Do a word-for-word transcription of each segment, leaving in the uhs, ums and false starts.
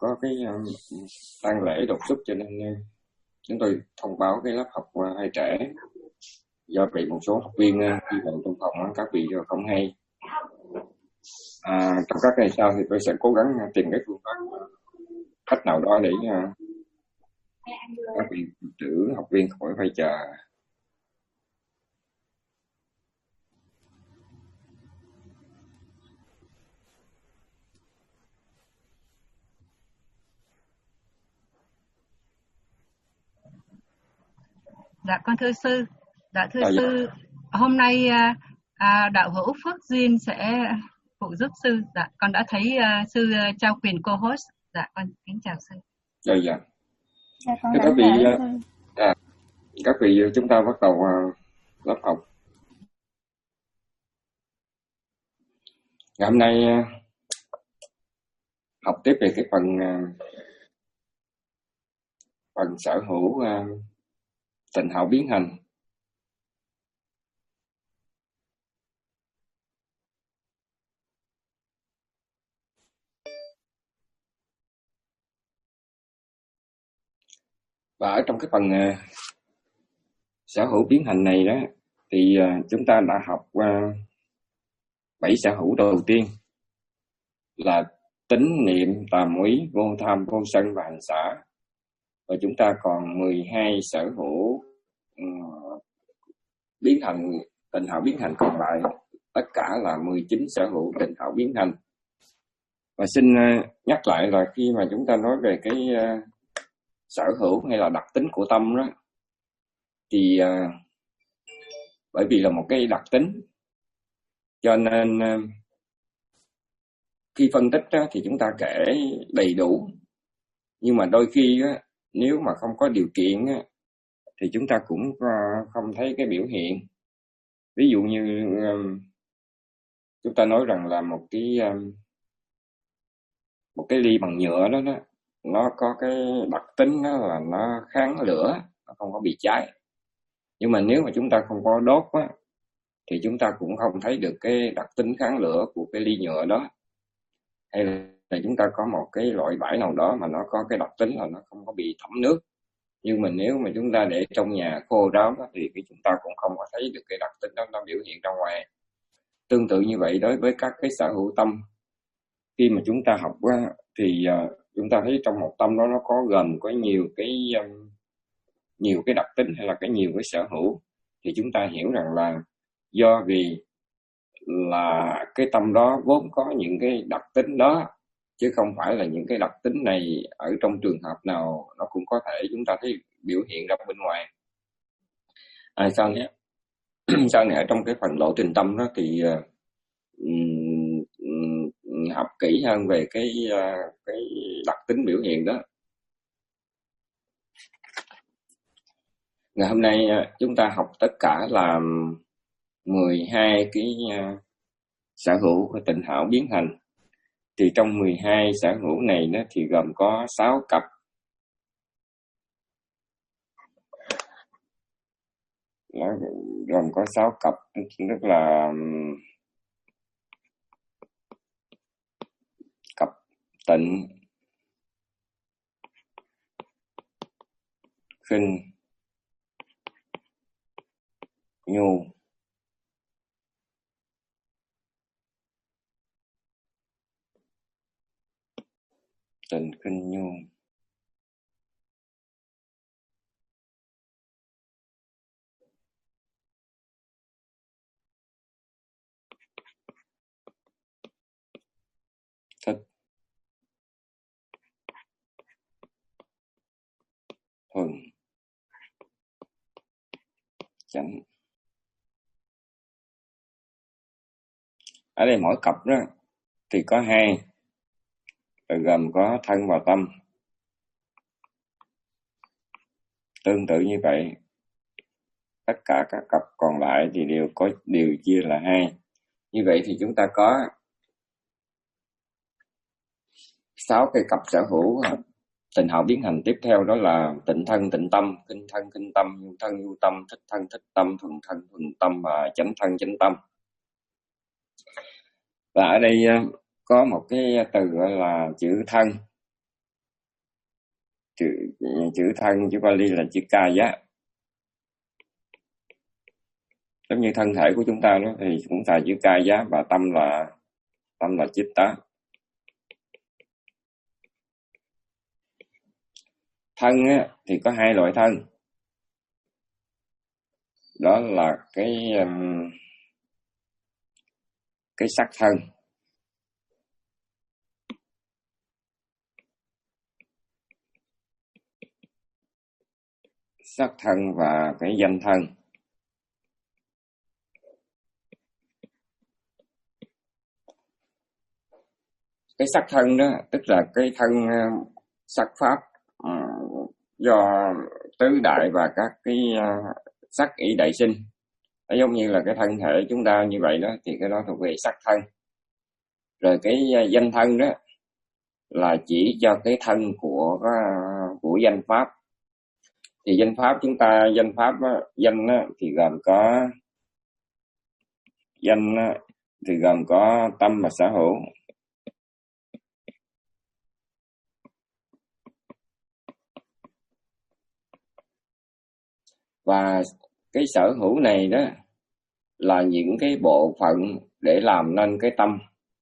có cái um, tang lễ đột xuất cho nên uh, chúng tôi thông báo cái lớp học uh, hơi trễ. Do vậy một số học viên uh, khi vào trong phòng uh, các vị không hay. À, trong các ngày sau thì tôi sẽ cố gắng uh, tìm cái phương pháp uh, cách nào đó để uh, các vị trưởng học viên khỏi phải chờ. Dạ con thưa sư, dạ thưa À, sư, dạ. Hôm nay à, đạo hữu Phước Duyên sẽ phụ giúp sư. Dạ con đã thấy à, sư trao quyền co-host. Dạ con kính chào sư. Dạ dạ. Dạ con Các vị, lễ à, các vị chúng ta bắt đầu uh, lớp học. Ngày hôm nay uh, học tiếp về cái phần uh, phần sở hữu uh, tịnh hảo biến hành. Và ở trong cái phần uh, sở hữu biến hành này đó thì uh, chúng ta đã học uh, bảy sở hữu đầu tiên là tín niệm, tàm úy, vô tham, vô sân và hành xả. Và chúng ta còn mười hai sở hữu uh, biến hành, tịnh hảo biến hành còn lại. Tất cả là mười chín sở hữu tịnh hảo biến hành. Và xin uh, nhắc lại là khi mà chúng ta nói về cái uh, sở hữu hay là đặc tính của tâm đó, thì uh, bởi vì là một cái đặc tính, cho nên uh, khi phân tích đó, thì chúng ta kể đầy đủ. Nhưng mà đôi khi đó, nếu mà không có điều kiện đó, thì chúng ta cũng uh, không thấy cái biểu hiện. Ví dụ như uh, chúng ta nói rằng là một cái uh, một cái ly bằng nhựa đó, đó nó có cái đặc tính đó là nó kháng lửa, nó không có bị cháy. Nhưng mà nếu mà chúng ta không có đốt á, thì chúng ta cũng không thấy được cái đặc tính kháng lửa của cái ly nhựa đó. Hay là chúng ta có một cái loại vải nào đó mà nó có cái đặc tính là nó không có bị thấm nước. Nhưng mà nếu mà chúng ta để trong nhà khô ráo đó, thì cái chúng ta cũng không có thấy được cái đặc tính đó nó biểu hiện ra ngoài. Tương tự như vậy đối với các cái sở hữu tâm. Khi mà chúng ta học á, thì uh, chúng ta thấy trong một tâm đó nó có gồm có nhiều cái um, nhiều cái đặc tính hay là cái nhiều cái sở hữu, thì chúng ta hiểu rằng là do vì là cái tâm đó vốn có những cái đặc tính đó, chứ không phải là những cái đặc tính này ở trong trường hợp nào nó cũng có thể chúng ta thấy biểu hiện ra bên ngoài. À, sau này sau này ở trong cái phần lộ trình tâm đó thì uh, um, học kỹ hơn về cái uh, cái đặc tính biểu hiện đó. Ngày hôm nay uh, chúng ta học tất cả là mười hai cái uh, sở hữu của tịnh hảo biến hành. Thì trong mười hai sở hữu này đó thì gồm có sáu cặp. Nó gồm có sáu cặp, tức là cặp tịnh, khinh, nhu. Tịnh, khinh, nhu. Thích, thuần, chánh. Ở đây mỗi cặp đó thì có hai, gồm có thân và tâm. Tương tự như vậy, tất cả các cặp còn lại thì đều có đều chia là hai. Như vậy thì chúng ta có sáu cái cặp sở hữu tịnh hảo biến hành. Tiếp theo đó là tịnh thân, tịnh tâm, khinh thân, khinh tâm, nhu thân, nhu tâm, thích thân, thích tâm, thuần thân, thuần tâm và chánh thân, chánh tâm. Và ở đây có một cái từ gọi là chữ thân. chữ chữ thân, chữ Pali là chữ Kaya. Giống như thân thể của chúng ta đó thì cũng xài chữ Kaya, và tâm là tâm là Chitta. Thân á, thì có hai loại thân, đó là cái um, cái sắc thân, sắc thân và cái danh thân. Cái sắc thân đó tức là cái thân uh, sắc pháp uh, do tứ đại và các cái uh, sắc ý đại sinh. Nó giống như là cái thân thể chúng ta như vậy đó, thì cái đó thuộc về sắc thân. Rồi cái uh, danh thân đó là chỉ cho cái thân của uh, của danh pháp. Thì danh pháp chúng ta, danh pháp đó, danh đó, thì gồm có danh đó, thì gồm có tâm và sở hữu. Và cái sở hữu này đó là những cái bộ phận để làm nên cái tâm.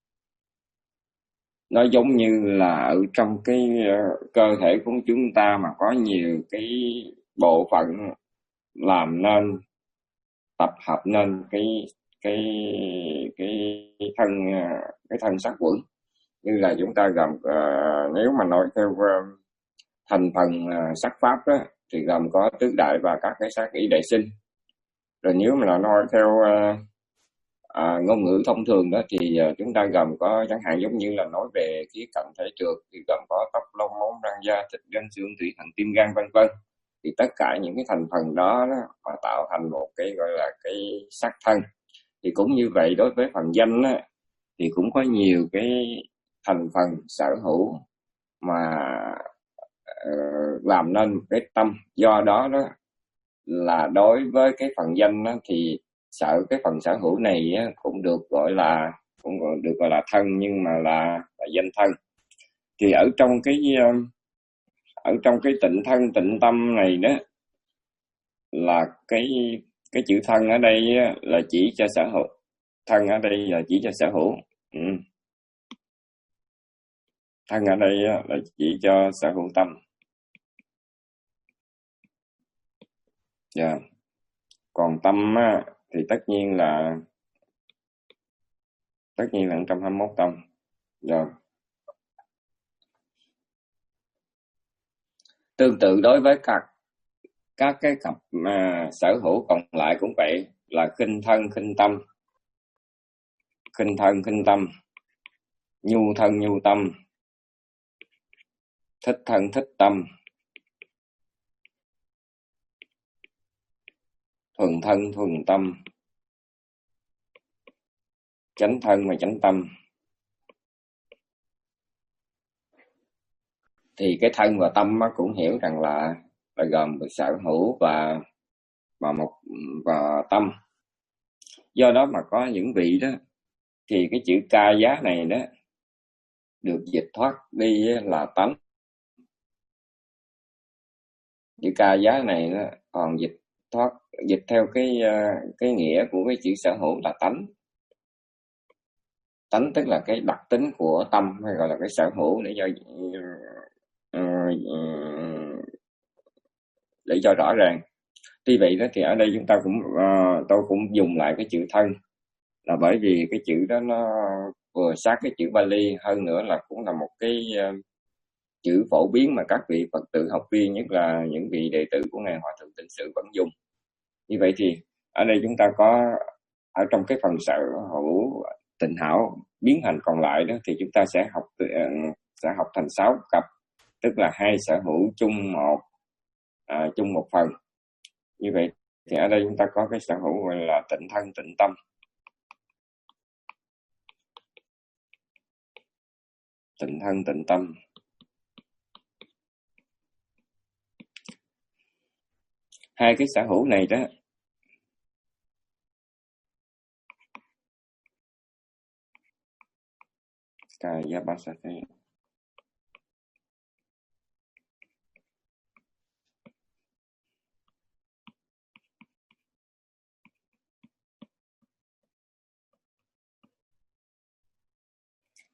Nó giống như là ở trong cái uh, cơ thể của chúng ta mà có nhiều cái bộ phận làm nên, tập hợp nên cái cái cái thân cái thân sắc quẩn. Như là chúng ta gồm uh, nếu mà nói theo uh, thành phần uh, sắc pháp đó, thì gồm có tứ đại và các cái sắc ý đại sinh. Rồi nếu mà nói theo uh, À, ngôn ngữ thông thường đó thì uh, chúng ta gồm có, chẳng hạn giống như là nói về khía cạnh thể trượt thì gồm có tóc, lông, móng, răng, da, thịt, gân, xương, thủy, thận, tim, gan, vân vân. Thì tất cả những cái thành phần đó, đó mà tạo thành một cái gọi là cái sắc thân. Thì cũng như vậy, đối với phần danh đó, thì cũng có nhiều cái thành phần sở hữu mà uh, làm nên cái tâm. Do đó đó là đối với cái phần danh đó, thì sở cái phần sở hữu này á, cũng được gọi là cũng được gọi là thân, nhưng mà là, là danh thân. Thì ở trong cái ở trong cái tịnh thân tịnh tâm này đó, là cái cái chữ thân ở đây á, là chỉ cho sở hữu. Thân ở đây là chỉ cho sở hữu. Ừ. Thân ở đây á, là chỉ cho sở hữu tâm. Dạ. Yeah. Còn tâm á, thì tất nhiên là tất nhiên là một trăm hai mươi mốt tâm. Dạ. Yeah. Tương tự đối với các các cái cặp mà sở hữu còn lại cũng vậy, là khinh thân khinh tâm, khinh thân khinh tâm, nhu thân nhu tâm, thích thân thích tâm, thuần thân thuần tâm, chánh thân và chánh tâm. Thì cái thân và tâm cũng hiểu rằng là, là gồm sở hữu và và một và tâm. Do đó mà có những vị đó thì cái chữ ca giá này đó được dịch thoát đi là tánh. Chữ ca giá này đó còn dịch thoát dịch theo cái cái nghĩa của cái chữ sở hữu là tánh. Tánh tức là cái đặc tính của tâm, hay gọi là cái sở hữu, để cho để cho rõ ràng. Tuy vậy đó thì ở đây chúng ta cũng uh, tôi cũng dùng lại cái chữ thân, là bởi vì cái chữ đó nó vừa sát cái chữ Pali, hơn nữa là cũng là một cái uh, chữ phổ biến mà các vị Phật tử học viên, nhất là những vị đệ tử của ngài Hòa thượng Tịnh Sự vẫn dùng. Như vậy thì ở đây chúng ta có ở trong cái phần sở hữu tịnh hảo biến hành còn lại đó, thì chúng ta sẽ học sẽ học thành sáu cặp, tức là hai sở hữu chung một à, chung một phần. Như vậy thì ở đây chúng ta có cái sở hữu gọi là tịnh thân tịnh tâm. Tịnh thân tịnh tâm. Hai cái sở hữu này đó Kaya Basati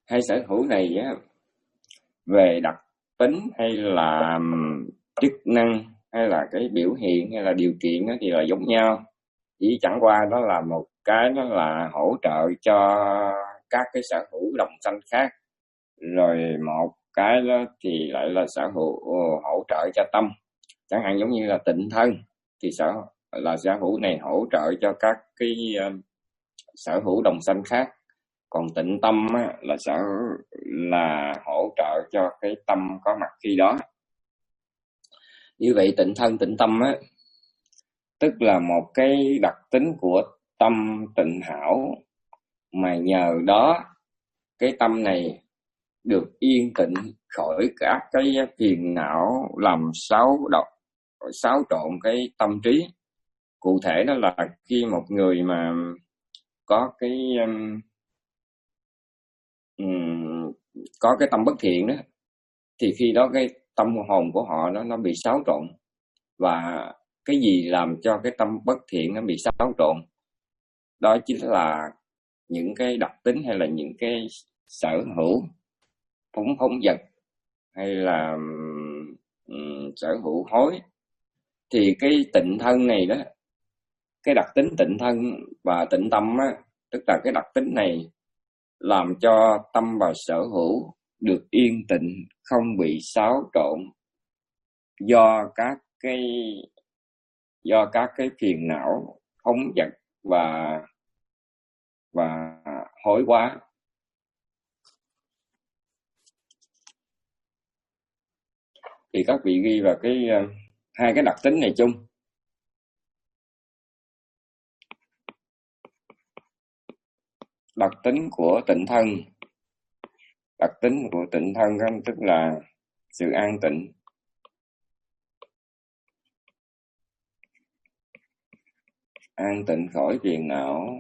hai sở hữu này á, về đặc tính hay là chức năng hay là cái biểu hiện hay là điều kiện á, thì là giống nhau, chỉ chẳng qua đó là một cái đó là hỗ trợ cho các cái sở hữu đồng sanh khác, rồi một cái đó thì lại là sở hữu hỗ trợ cho tâm. Chẳng hạn giống như là tịnh thân thì sở là sở hữu này hỗ trợ cho các cái uh, sở hữu đồng sanh khác, còn tịnh tâm á, là sở là hỗ trợ cho cái tâm có mặt khi đó. Như vậy tịnh thân tịnh tâm á, tức là một cái đặc tính của tâm tịnh hảo, mà nhờ đó cái tâm này được yên tịnh khỏi các cái phiền não làm xáo động, xáo trộn cái tâm trí. Cụ thể đó là khi một người mà có cái um, um, có cái tâm bất thiện đó, thì khi đó cái tâm hồn của họ nó nó bị xáo trộn. Và cái gì làm cho cái tâm bất thiện nó bị xáo trộn? Đó chính là những cái đặc tính hay là những cái sở hữu phóng phóng vật hay là um, sở hữu hối. Thì cái tịnh thân này đó, cái đặc tính tịnh thân và tịnh tâm á, tức là cái đặc tính này làm cho tâm và sở hữu được yên tịnh, không bị xáo trộn do các cái do các cái phiền não phóng dật và và hối quá. Thì các vị ghi vào cái uh, hai cái đặc tính này chung. Đặc tính của tịnh thân, đặc tính của tịnh thân tức là sự an tịnh, an tịnh khỏi phiền não,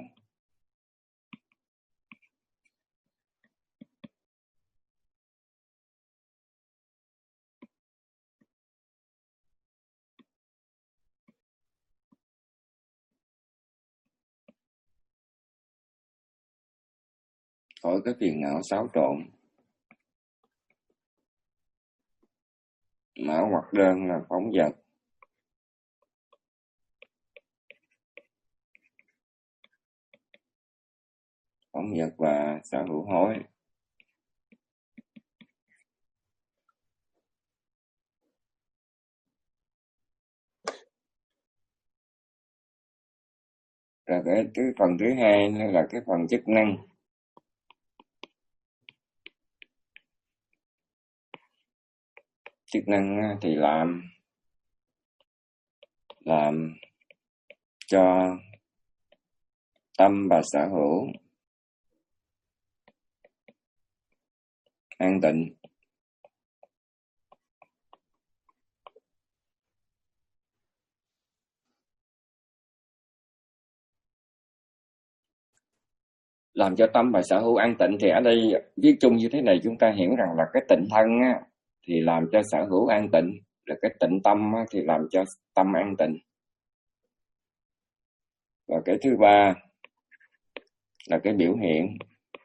khỏi cái phiền não xáo trộn. Mã hoặc đơn là phóng dật, phóng dật và sở hữu hối. Rồi cái, cái phần thứ hai là cái phần chức năng. Chức năng thì làm làm cho tâm và sở hữu an tịnh. Làm cho tâm và sở hữu an tịnh thì ở đây viết chung như thế này, chúng ta hiểu rằng là cái tịnh thân á, thì làm cho sở hữu an tịnh, rồi cái tịnh tâm á, thì làm cho tâm an tịnh. Và cái thứ ba là cái biểu hiện.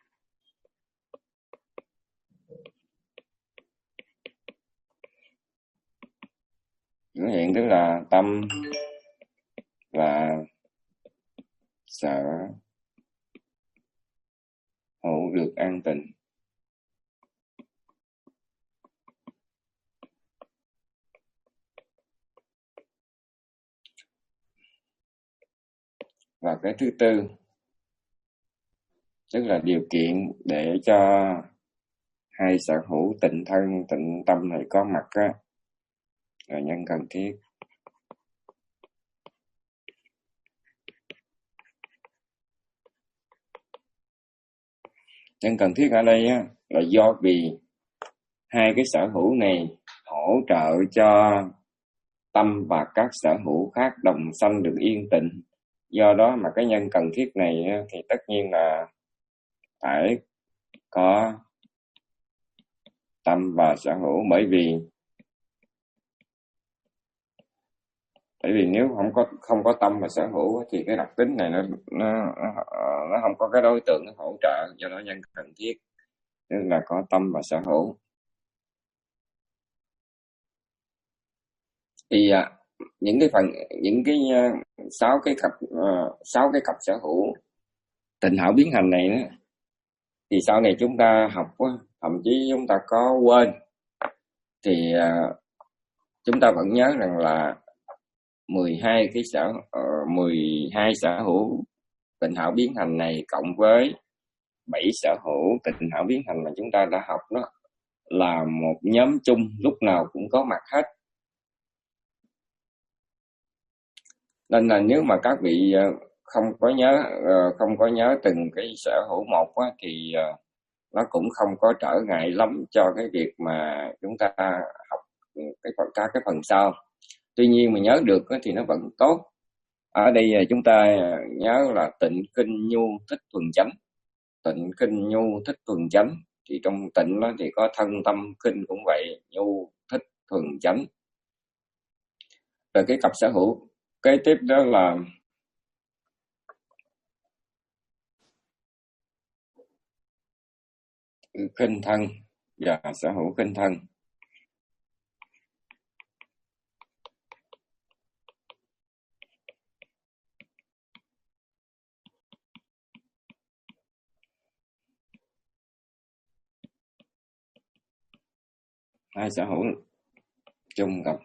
Biểu hiện tức là tâm và sở hữu được an tịnh. Và cái thứ tư tức là điều kiện để cho hai sở hữu tịnh thân tịnh tâm này có mặt á, là nhân cần thiết. Nhân cần thiết ở đây á, là do vì hai cái sở hữu này hỗ trợ cho tâm và các sở hữu khác đồng sanh được yên tịnh. Do đó mà cái nhân cần thiết này á, thì tất nhiên là phải có tâm và sở hữu, bởi vì bởi vì nếu không có không có tâm và sở hữu thì cái đặc tính này nó nó nó không có cái đối tượng nó hỗ trợ, do đó nhân cần thiết. tức là có tâm và sở hữu. Thì à, những cái phần những cái uh, sáu cái cặp uh, sáu cái cặp sở hữu tịnh hảo biến hành này đó, thì sau này chúng ta học thậm chí chúng ta có quên thì uh, chúng ta vẫn nhớ rằng là mười hai cái sở uh, mười hai sở hữu tịnh hảo biến hành này cộng với bảy sở hữu tịnh hảo biến hành mà chúng ta đã học đó là một nhóm chung, lúc nào cũng có mặt hết. Nên là nếu mà các vị không có nhớ không có nhớ từng cái sở hữu một á, thì nó cũng không có trở ngại lắm cho cái việc mà chúng ta học cái phần các cái phần sau. Tuy nhiên mà nhớ được á, thì nó vẫn tốt. Ở đây chúng ta nhớ là tịnh, kinh, nhu, thích, thuần, chánh. Tịnh, kinh, nhu, thích, thuần, chánh. Thì trong tịnh đó thì có thân, tâm, kinh cũng vậy, nhu, thích, thuần, chánh. Rồi cái cặp sở hữu kế tiếp đó là khinh thân và sở hữu khinh thân. Hai sở hữu chung gặp.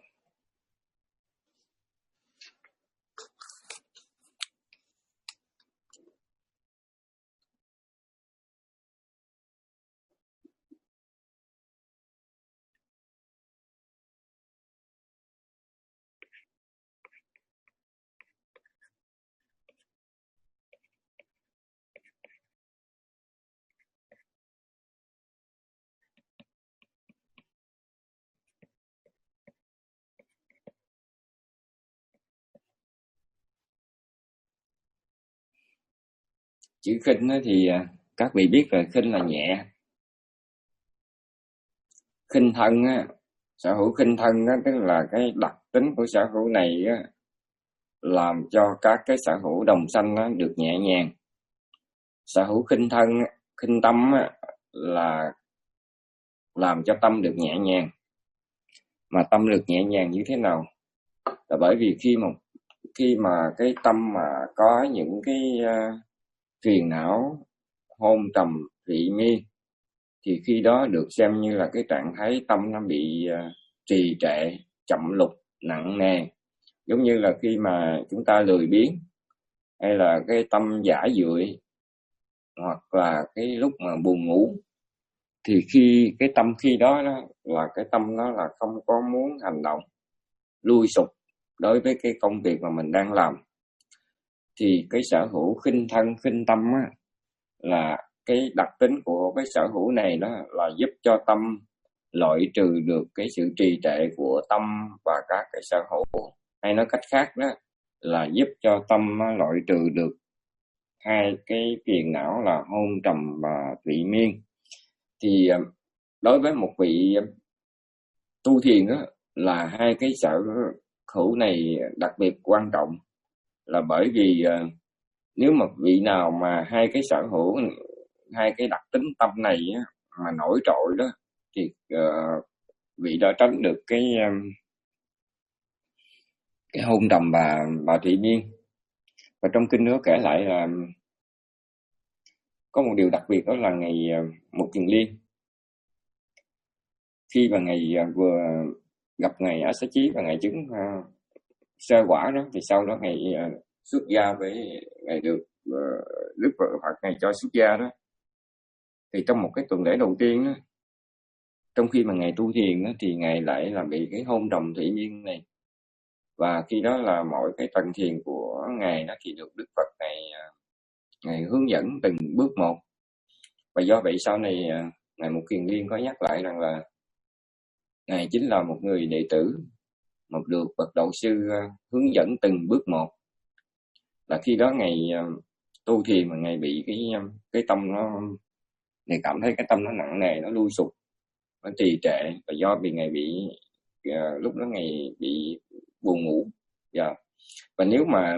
Chữ khinh thì các vị biết rồi, khinh là nhẹ. Khinh thân á, sở hữu khinh thân á, tức là cái đặc tính của sở hữu này á, làm cho các cái sở hữu đồng sanh á, được nhẹ nhàng. Sở hữu khinh thân, khinh tâm á, là làm cho tâm được nhẹ nhàng. Mà tâm được nhẹ nhàng như thế nào? Là bởi vì khi mà khi mà cái tâm mà có những cái uh, phiền não, hôn trầm, vị miên, thì khi đó được xem như là cái trạng thái tâm nó bị uh, trì trệ, chậm lục, nặng nề. Giống như là khi mà chúng ta lười biếng, hay là cái tâm giả dưỡi, hoặc là cái lúc mà buồn ngủ, thì khi cái tâm khi đó, đó là cái tâm nó là không có muốn hành động, lui sụp đối với cái công việc mà mình đang làm. Thì cái sở hữu khinh thân, khinh tâm á, là cái đặc tính của cái sở hữu này đó là giúp cho tâm loại trừ được cái sự trì trệ của tâm và các cái sở hữu. Hay nói cách khác đó là giúp cho tâm loại trừ được hai cái phiền não là hôn trầm và vị miên. Thì đối với một vị tu thiền đó, là hai cái sở hữu này đặc biệt quan trọng, là bởi vì uh, nếu mà vị nào mà hai cái sở hữu, hai cái đặc tính tâm này á, mà nổi trội đó, thì uh, vị đã tránh được cái um, cái hôn trầm và và thị miên. Và trong kinh nữa kể lại là có một điều đặc biệt, đó là ngày uh, Một Kiền Liên, khi mà ngày uh, vừa gặp ngày Á Xá Chí và ngày chứng uh, sơ quả đó, thì sau đó ngày uh, xuất gia với ngày được uh, Đức Phật ngày cho xuất gia đó, thì trong một cái tuần lễ đầu tiên đó, trong khi mà ngày tu thiền đó, thì ngày lại là bị cái hôn trầm thị miên này. Và khi đó là mọi cái tầng thiền của ngài đó thì được Đức Phật này ngày hướng dẫn từng bước một. Và do vậy sau này ngài Một Kiền Liên có nhắc lại rằng là ngài chính là một người đệ tử, một được bậc đạo sư hướng dẫn từng bước một. Là khi đó ngày tu thiền mà ngài bị cái cái tâm nó, ngài cảm thấy cái tâm nó nặng nề, nó lui sụp, nó trì trệ, và do vì ngài bị uh, lúc đó ngài bị buồn ngủ. Yeah. Và nếu mà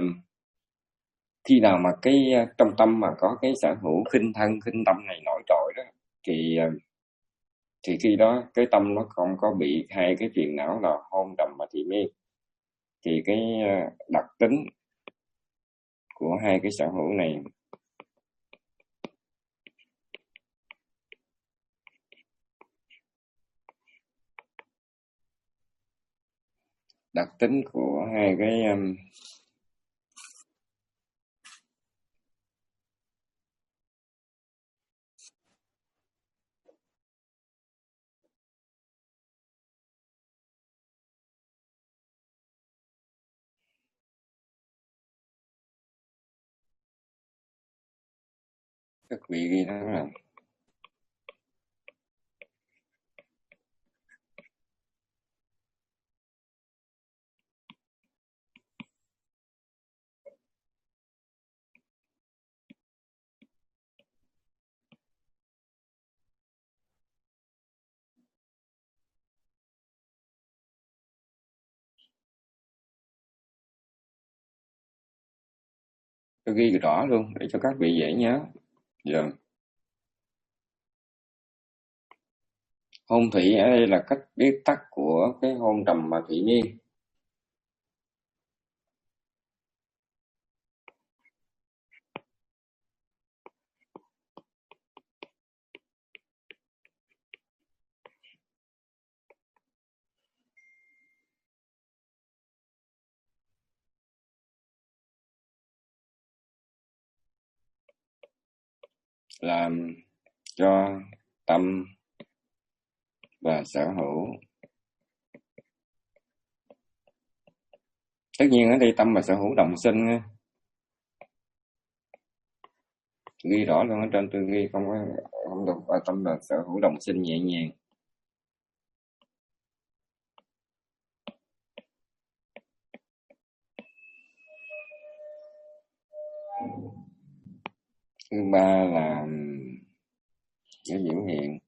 khi nào mà cái trong tâm mà có cái sở hữu khinh thân, khinh tâm này nổi trội đó, thì thì khi đó cái tâm nó không có bị hai cái phiền não là hôn trầm và thị miên, thì cái đặc tính của hai cái sở hữu này đặc tính của hai cái um, các vị ghi đó là tôi ghi rõ luôn để cho các vị dễ nhớ. Giờ hôn thủy ở đây là cách viết tắt của cái hôn trầm và thị miên. Làm cho tâm và sở hữu, tất nhiên ở đây tâm và sở hữu đồng sinh nha. Ghi rõ luôn, ở trên tôi ghi không có không được, và tâm và sở hữu đồng sinh nhẹ nhàng. Thứ ba là cái biểu hiện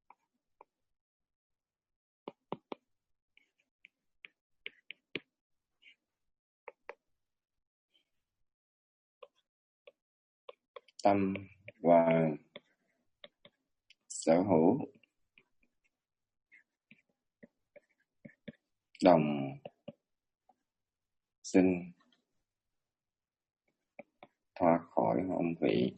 tâm và sở hữu đồng sinh thoát khỏi hôn vị.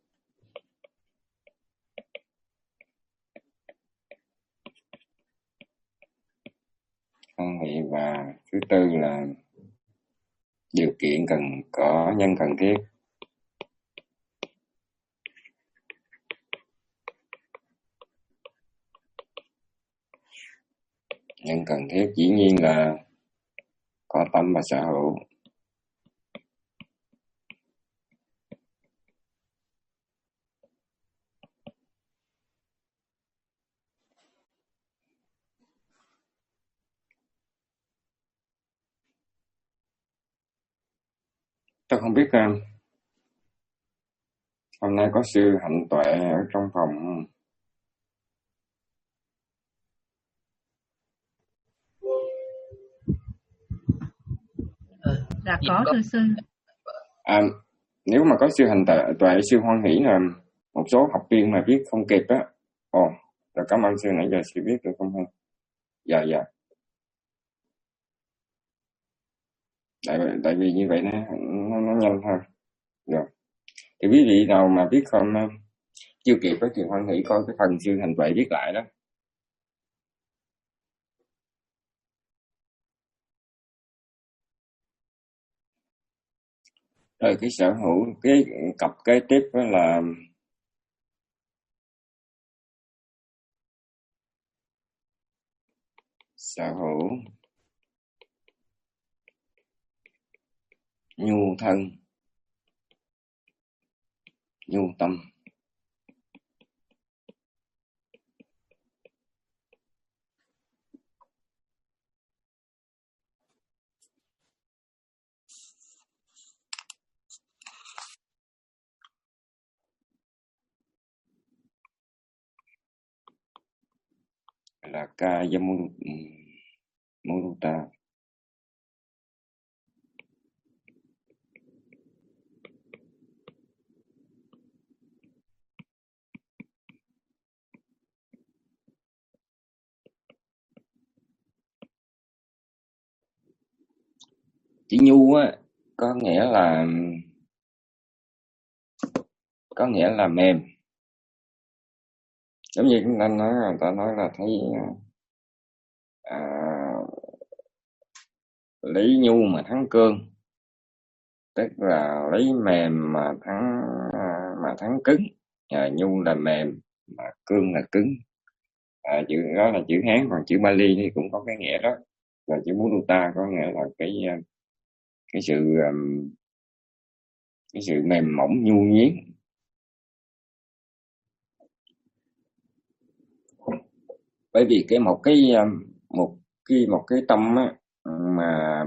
Hôn vị và thứ tư là điều kiện cần có nhân cần thiết. Nhân cần thiết dĩ nhiên là có tâm và sở hữu. Tôi không biết hôm nay có sư hạnh tuệ ở trong phòng. Dạ có thưa sư. À, nếu mà có sư hành tuệ, tuệ sư hoan hỷ là một số học viên mà viết không kịp á. Ồ, rồi cảm ơn sư, nãy giờ sư viết được không? Dạ dạ. Tại, tại vì như vậy nó, nó, nó nhanh hơn. Rồi. Thì quý vị nào mà viết không chưa kịp thì hoan hỷ coi cái phần sư hành tuệ viết lại đó. Rồi cái sở hữu, cái cặp kế tiếp đó là sở hữu nhu thân, nhu tâm. Là kaya mudita. Chữ nhu á có nghĩa là có nghĩa là mềm, giống như chúng ta nói người ta nói là thấy à, lấy nhu mà thắng cương, tức là lấy mềm mà thắng à, mà thắng cứng. À, nhu là mềm mà cương là cứng. À, chữ đó là chữ Hán, còn chữ Bali thì cũng có cái nghĩa đó, và chữ Mudita có nghĩa là cái cái sự cái sự mềm mỏng nhu nhuyễn. Bởi vì cái một cái một cái một cái tâm á, mà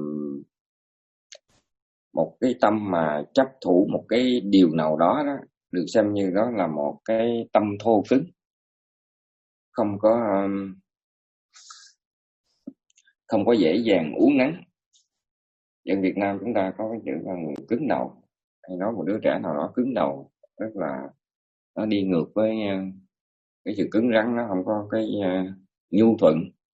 một cái tâm mà chấp thủ một cái điều nào đó đó được xem như đó là một cái tâm thô cứng, không có không có dễ dàng uốn nắn. Dân Việt Nam chúng ta có cái chữ là người cứng đầu, hay nói một đứa trẻ nào đó cứng đầu, tức là nó đi ngược với cái sự cứng rắn, nó không có cái uh, nhu thuận,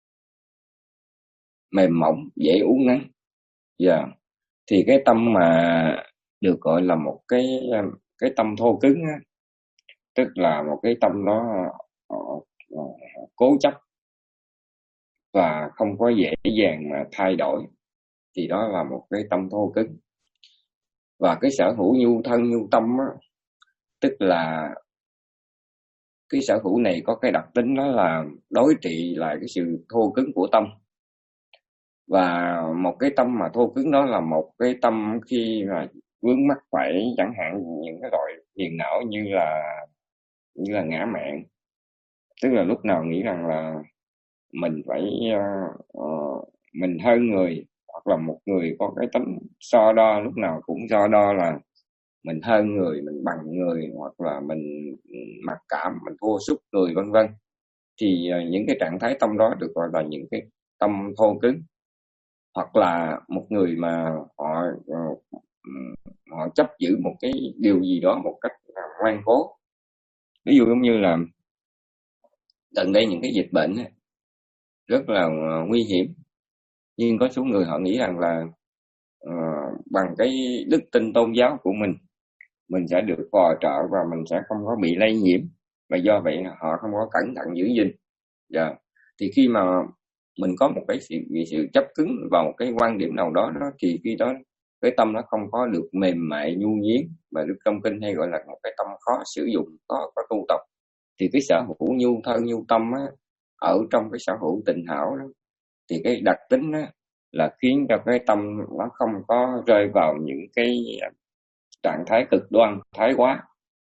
mềm mỏng, dễ uốn nắn. Giờ yeah. Thì cái tâm mà được gọi là một cái cái tâm thô cứng á, tức là một cái tâm đó uh, uh, cố chấp và không có dễ dàng mà thay đổi, thì đó là một cái tâm thô cứng. Và cái sở hữu nhu thân nhu tâm á, tức là cái sở hữu này có cái đặc tính đó là đối trị lại cái sự thô cứng của tâm. Và một cái tâm mà thô cứng đó là một cái tâm khi mà vướng mắc phải chẳng hạn những cái loại phiền não như là như là ngã mạn, tức là lúc nào nghĩ rằng là mình phải uh, uh, mình hơn người, hoặc là một người có cái tính so đo, lúc nào cũng so đo là mình hơn người, mình bằng người, hoặc là mình mặc cảm, mình thua sút người, vân vân. Thì uh, những cái trạng thái tâm đó được gọi là những cái tâm thô cứng. Hoặc là một người mà họ họ chấp giữ một cái điều gì đó một cách ngoan cố. Ví dụ giống như là gần đây những cái dịch bệnh ấy, rất là nguy hiểm, nhưng có số người họ nghĩ rằng là uh, bằng cái đức tin tôn giáo của mình mình sẽ được phò trợ và mình sẽ không có bị lây nhiễm, và do vậy họ không có cẩn thận giữ gìn. Yeah. Thì khi mà mình có một cái sự, sự chấp cứng vào một cái quan điểm nào đó, đó thì khi đó cái tâm nó không có được mềm mại nhu nhuyễn, mà Đức trong kinh hay gọi là một cái tâm khó sử dụng, khó có tu tập. Thì cái sở hữu nhu thân nhu tâm á, ở trong cái sở hữu tịnh hảo đó, thì cái đặc tính á, là khiến cho cái tâm nó không có rơi vào những cái trạng thái cực đoan thái quá.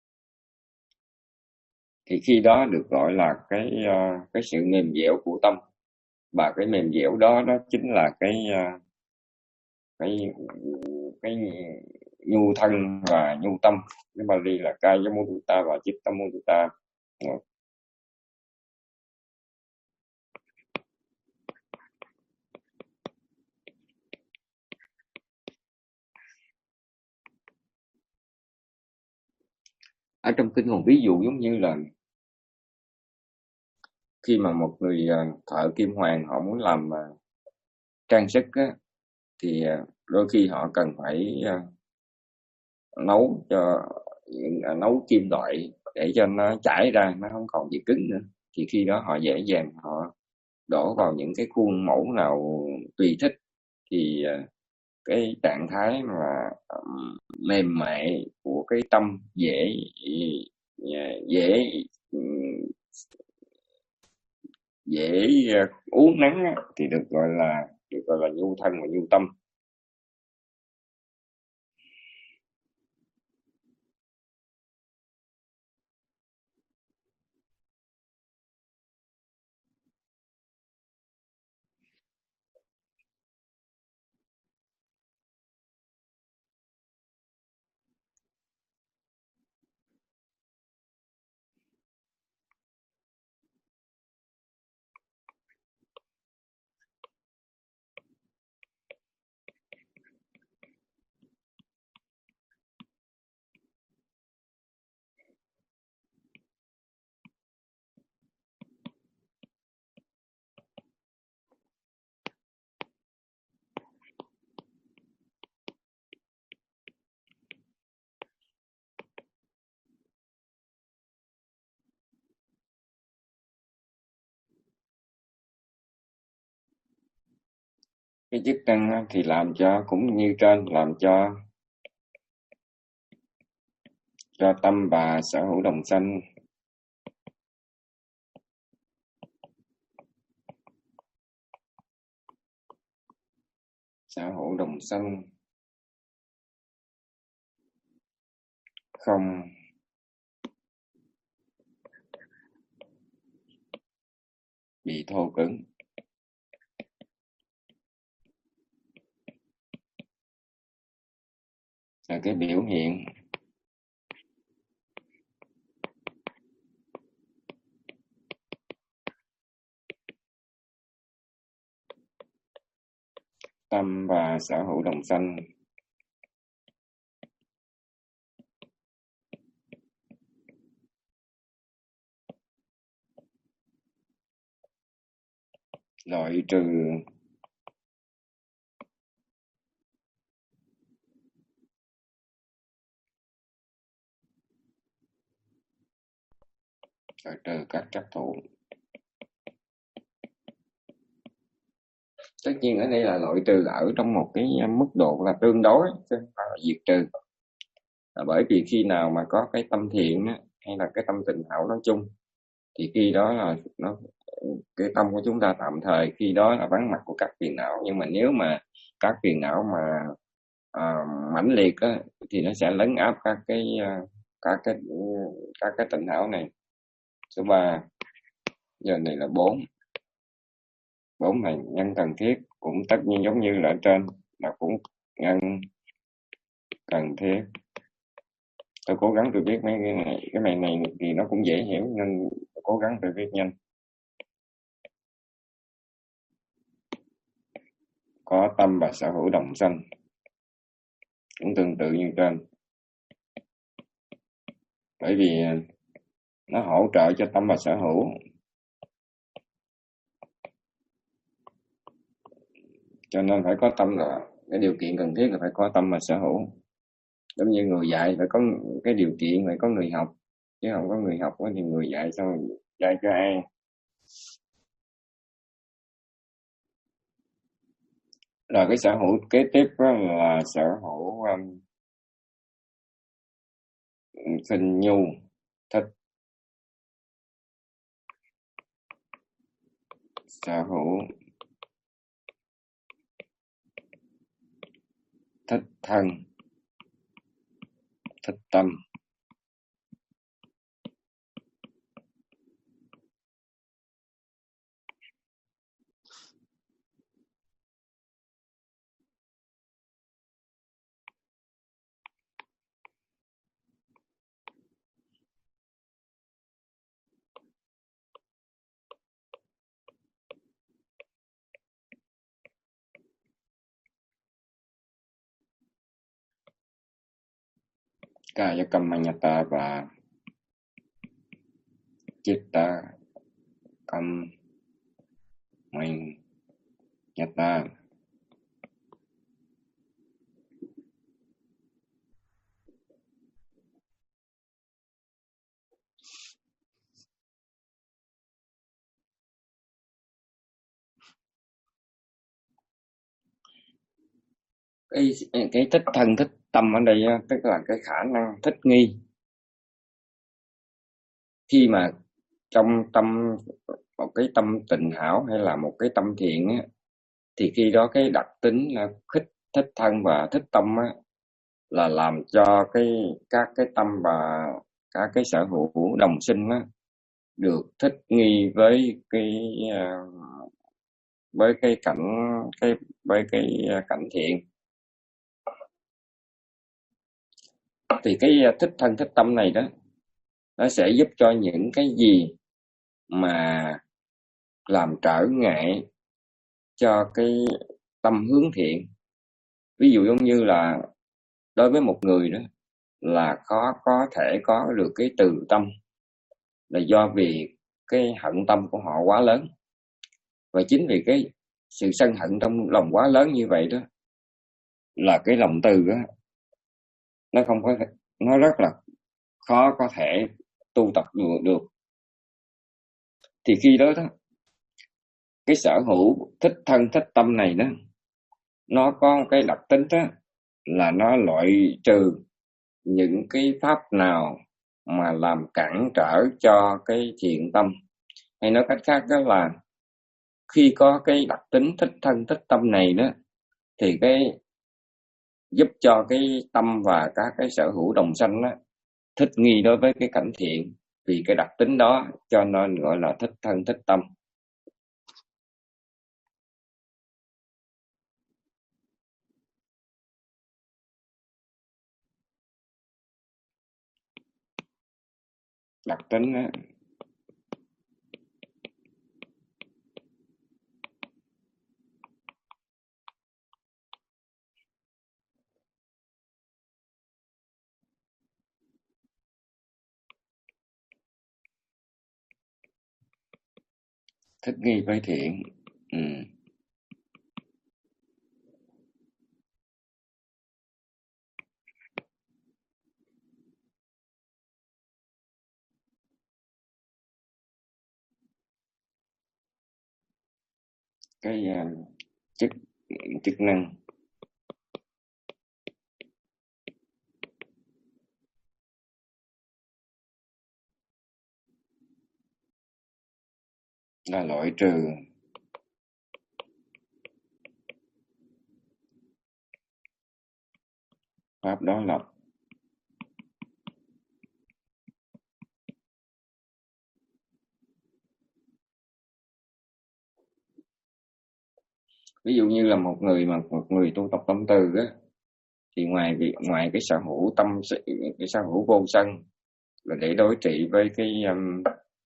Thì khi đó được gọi là cái cái sự mềm dẻo của tâm. Và cái mềm dẻo đó đó chính là cái cái cái nhu thân và nhu tâm. Cái Bali là Kaya Mudita và Chitta Mudita. Ở trong kinh còn ví dụ giống như là khi mà một người thợ kim hoàn họ muốn làm trang sức á, thì đôi khi họ cần phải nấu cho nấu kim loại để cho nó chảy ra, nó không còn bị cứng nữa. Thì khi đó họ dễ dàng họ đổ vào những cái khuôn mẫu nào tùy thích. Thì cái trạng thái mà um, mềm mại của cái tâm dễ dễ dễ uốn nắn thì được gọi là được gọi là nhu thân và nhu tâm. Cái chức năng thì làm cho cũng như trên, làm cho cho tâm và sở hữu đồng sanh sở hữu đồng sanh không bị thô cứng, là cái biểu hiện tâm và sở hữu đồng sanh loại trừ loại trừ các chấp thủ. Tất nhiên ở đây là loại trừ ở trong một cái mức độ là tương đối, chứ không phải là diệt trừ. Là bởi vì khi nào mà có cái tâm thiện á, hay là cái tâm tịnh hảo nói chung, thì khi đó là nó cái tâm của chúng ta tạm thời khi đó là vắng mặt của các phiền não. Nhưng mà nếu mà các phiền não mà à, mãnh liệt á, thì nó sẽ lấn áp các cái các cái các cái tịnh hảo này. Số ba, giờ này là bốn. Bốn này nhân cần thiết, cũng tất nhiên giống như là ở trên, là cũng nhân cần thiết. Tôi cố gắng tôi viết mấy cái này, cái này này thì nó cũng dễ hiểu nên tôi cố gắng tôi viết nhanh. Có tâm và sở hữu đồng sanh, cũng tương tự như trên. Bởi vì nó hỗ trợ cho tâm và sở hữu, cho nên phải có tâm, là cái điều kiện cần thiết là phải có tâm và sở hữu. Giống như người dạy phải có cái điều kiện, phải có người học, chứ không có người học thì người dạy sao dạy cho ai. Rồi cái sở hữu kế tiếp là sở hữu um, khinh nhu thích. Sở hữu thích thân, thích tâm. Kaya Kamanyata và Chitta Kamanyata. Cái, cái thích thân thích tâm ở đây tức là cái khả năng thích nghi. Khi mà trong tâm một cái tâm tịnh hảo hay là một cái tâm thiện á, thì khi đó cái đặc tính là thích thích thân và thích tâm á, là làm cho cái các cái tâm và các cái sở hữu đồng sinh á, được thích nghi với cái với cái cảnh cái với cái cảnh thiện. Thì cái thích thân thích tâm này đó, nó sẽ giúp cho những cái gì mà làm trở ngại cho cái tâm hướng thiện. Ví dụ giống như là đối với một người đó là khó có thể có được cái từ tâm, là do vì cái hận tâm của họ quá lớn. Và chính vì cái sự sân hận trong lòng quá lớn như vậy đó, là cái lòng từ đó, nó không có, nó rất là khó có thể tu tập được. Thì khi đó đó, cái sở hữu thích thân thích tâm này đó, nó có cái đặc tính đó là nó loại trừ những cái pháp nào mà làm cản trở cho cái thiện tâm. Hay nói cách khác đó là khi có cái đặc tính thích thân thích tâm này đó, thì cái giúp cho cái tâm và các cái sở hữu đồng sanh đó thích nghi đối với cái cảnh thiện. Vì cái đặc tính đó cho nên gọi là thích thân thích tâm. Đặc tính đó, thích nghi với thiện. Ừ. Cái uh, chức chức năng là loại trừ pháp đó lập. Ví dụ như là một người mà một người tu tập tâm từ á, thì ngoài việc ngoài cái sở hữu tâm cái sở hữu vô sân là để đối trị với cái um,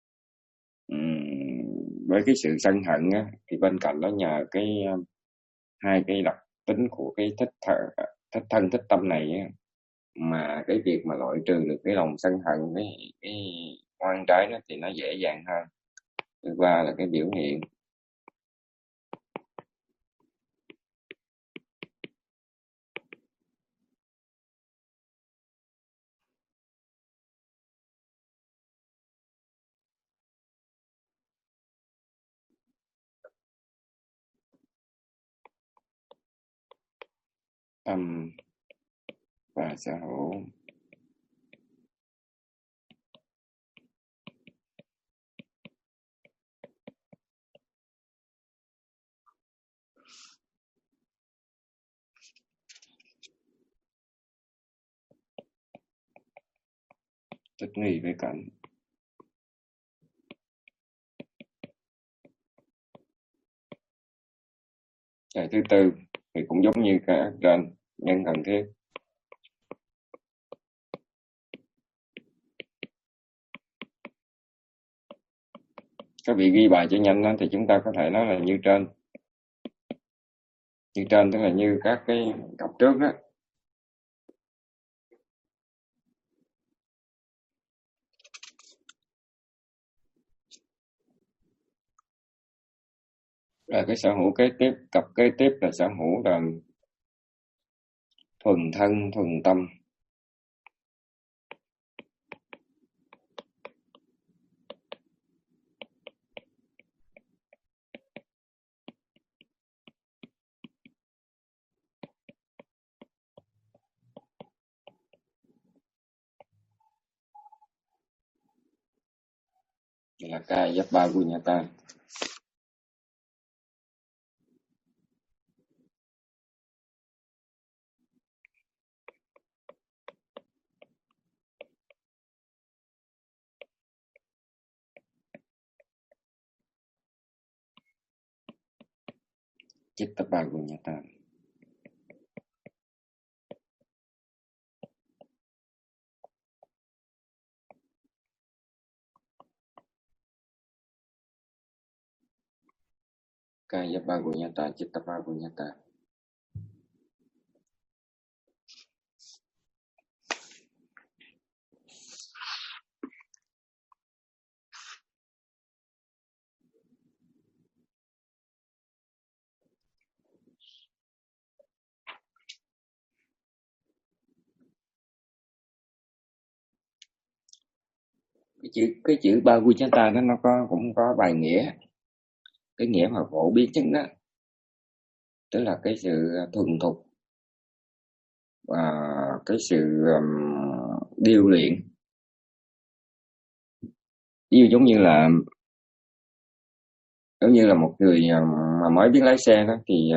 với cái sự sân hận á, thì bên cạnh đó nhờ cái um, hai cái đặc tính của cái thích thở, thích thân thích tâm này á, mà cái việc mà loại trừ được cái lòng sân hận, cái cái oan trái đó thì nó dễ dàng hơn. Thứ ba là cái biểu hiện tâm và sở hữu. Thích nghi với cảnh. Cái thứ tư thì cũng giống như cái trên, nhân cần thiết. Các vị ghi bài cho nhanh đó, thì chúng ta có thể nói là như trên. Như trên tức là như các cái cặp trước đó. Là cái sở hữu kế tiếp, cặp kế tiếp là sở hữu là thuần thân thuần tâm. Là Kaya Bhagunyata. Chitta Bhagunyata. Kaya Bhagunyata, Chitta Bhagunyata. Cái chữ cái chữ Bhagunyata đó nó có cũng có bài nghĩa. Cái nghĩa mà phổ biến nhất đó tức là cái sự thuần thục và cái sự um, điêu luyện. Như giống như là giống như là một người mà mới biết lái xe đó, thì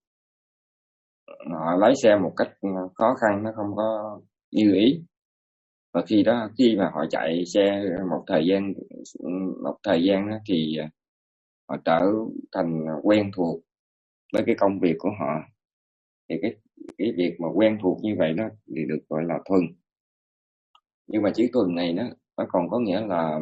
họ lái xe một cách khó khăn, nó không có như ý, và khi đó khi mà họ chạy xe một thời gian một thời gian đó, thì họ trở thành quen thuộc với cái công việc của họ. Thì cái cái việc mà quen thuộc như vậy đó thì được gọi là thuần. Nhưng mà chữ thuần này nó nó còn có nghĩa là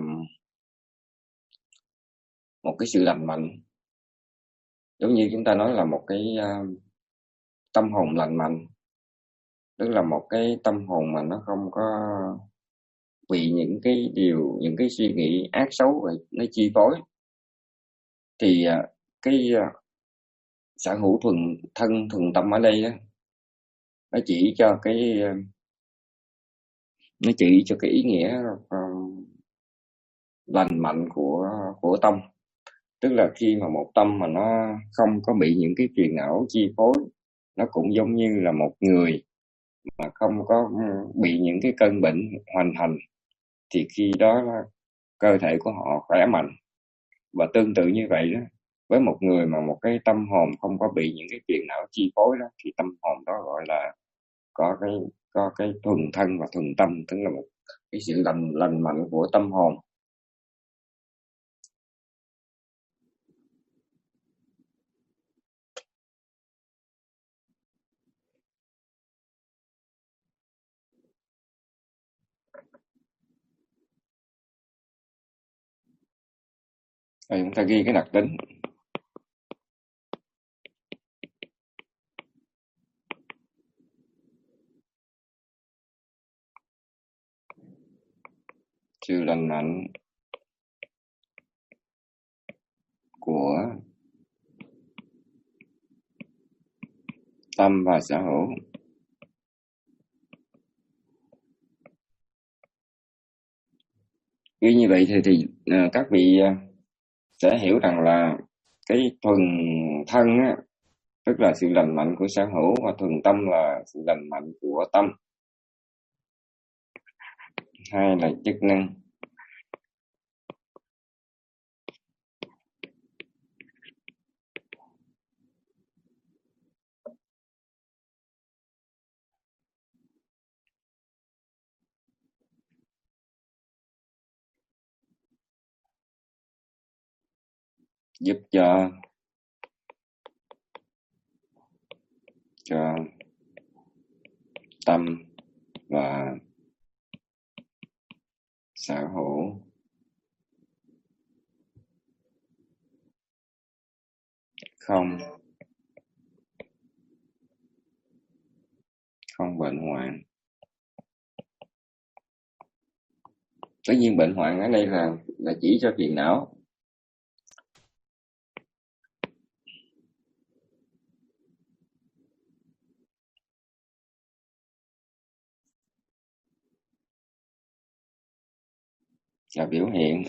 một cái sự lành mạnh, giống như chúng ta nói là một cái uh, tâm hồn lành mạnh, tức là một cái tâm hồn mà nó không có bị những cái điều, những cái suy nghĩ ác xấu vậy nó chi phối. Thì uh, cái uh, sở hữu thuần thân thuần tâm ở đây đó, nó chỉ cho cái uh, nó chỉ cho cái ý nghĩa uh, lành mạnh của của tâm. Tức là khi mà một tâm mà nó không có bị những cái phiền não chi phối, nó cũng giống như là một người mà không có bị những cái cơn bệnh hoành hành, thì khi đó là cơ thể của họ khỏe mạnh. Và tương tự như vậy đó, với một người mà một cái tâm hồn không có bị những cái phiền não chi phối đó, thì tâm hồn đó gọi là có cái có cái thuần thân và thuần tâm, tức là một cái sự lành lành mạnh của tâm hồn. Rồi chúng ta ghi cái đặc tính. Sự lành mạnh của tâm và sở hữu. Ghi như vậy thì, thì uh, các vị uh, sẽ hiểu rằng là cái thuần thân á, tức là sự lành mạnh của sở hữu, và thuần tâm là sự lành mạnh của tâm. Hai là chức năng. Giúp cho cho tâm và sở hữu không không bệnh hoạn. Tất nhiên bệnh hoạn ở đây là là chỉ cho phiền não. Là biểu hiện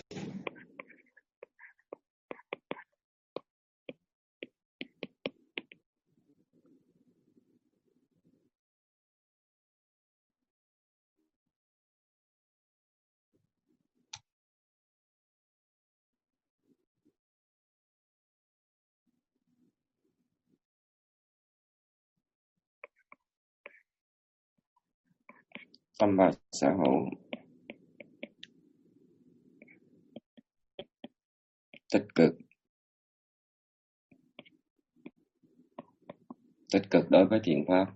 tâm và sở hữu tích cực, tích cực đối với thiện pháp.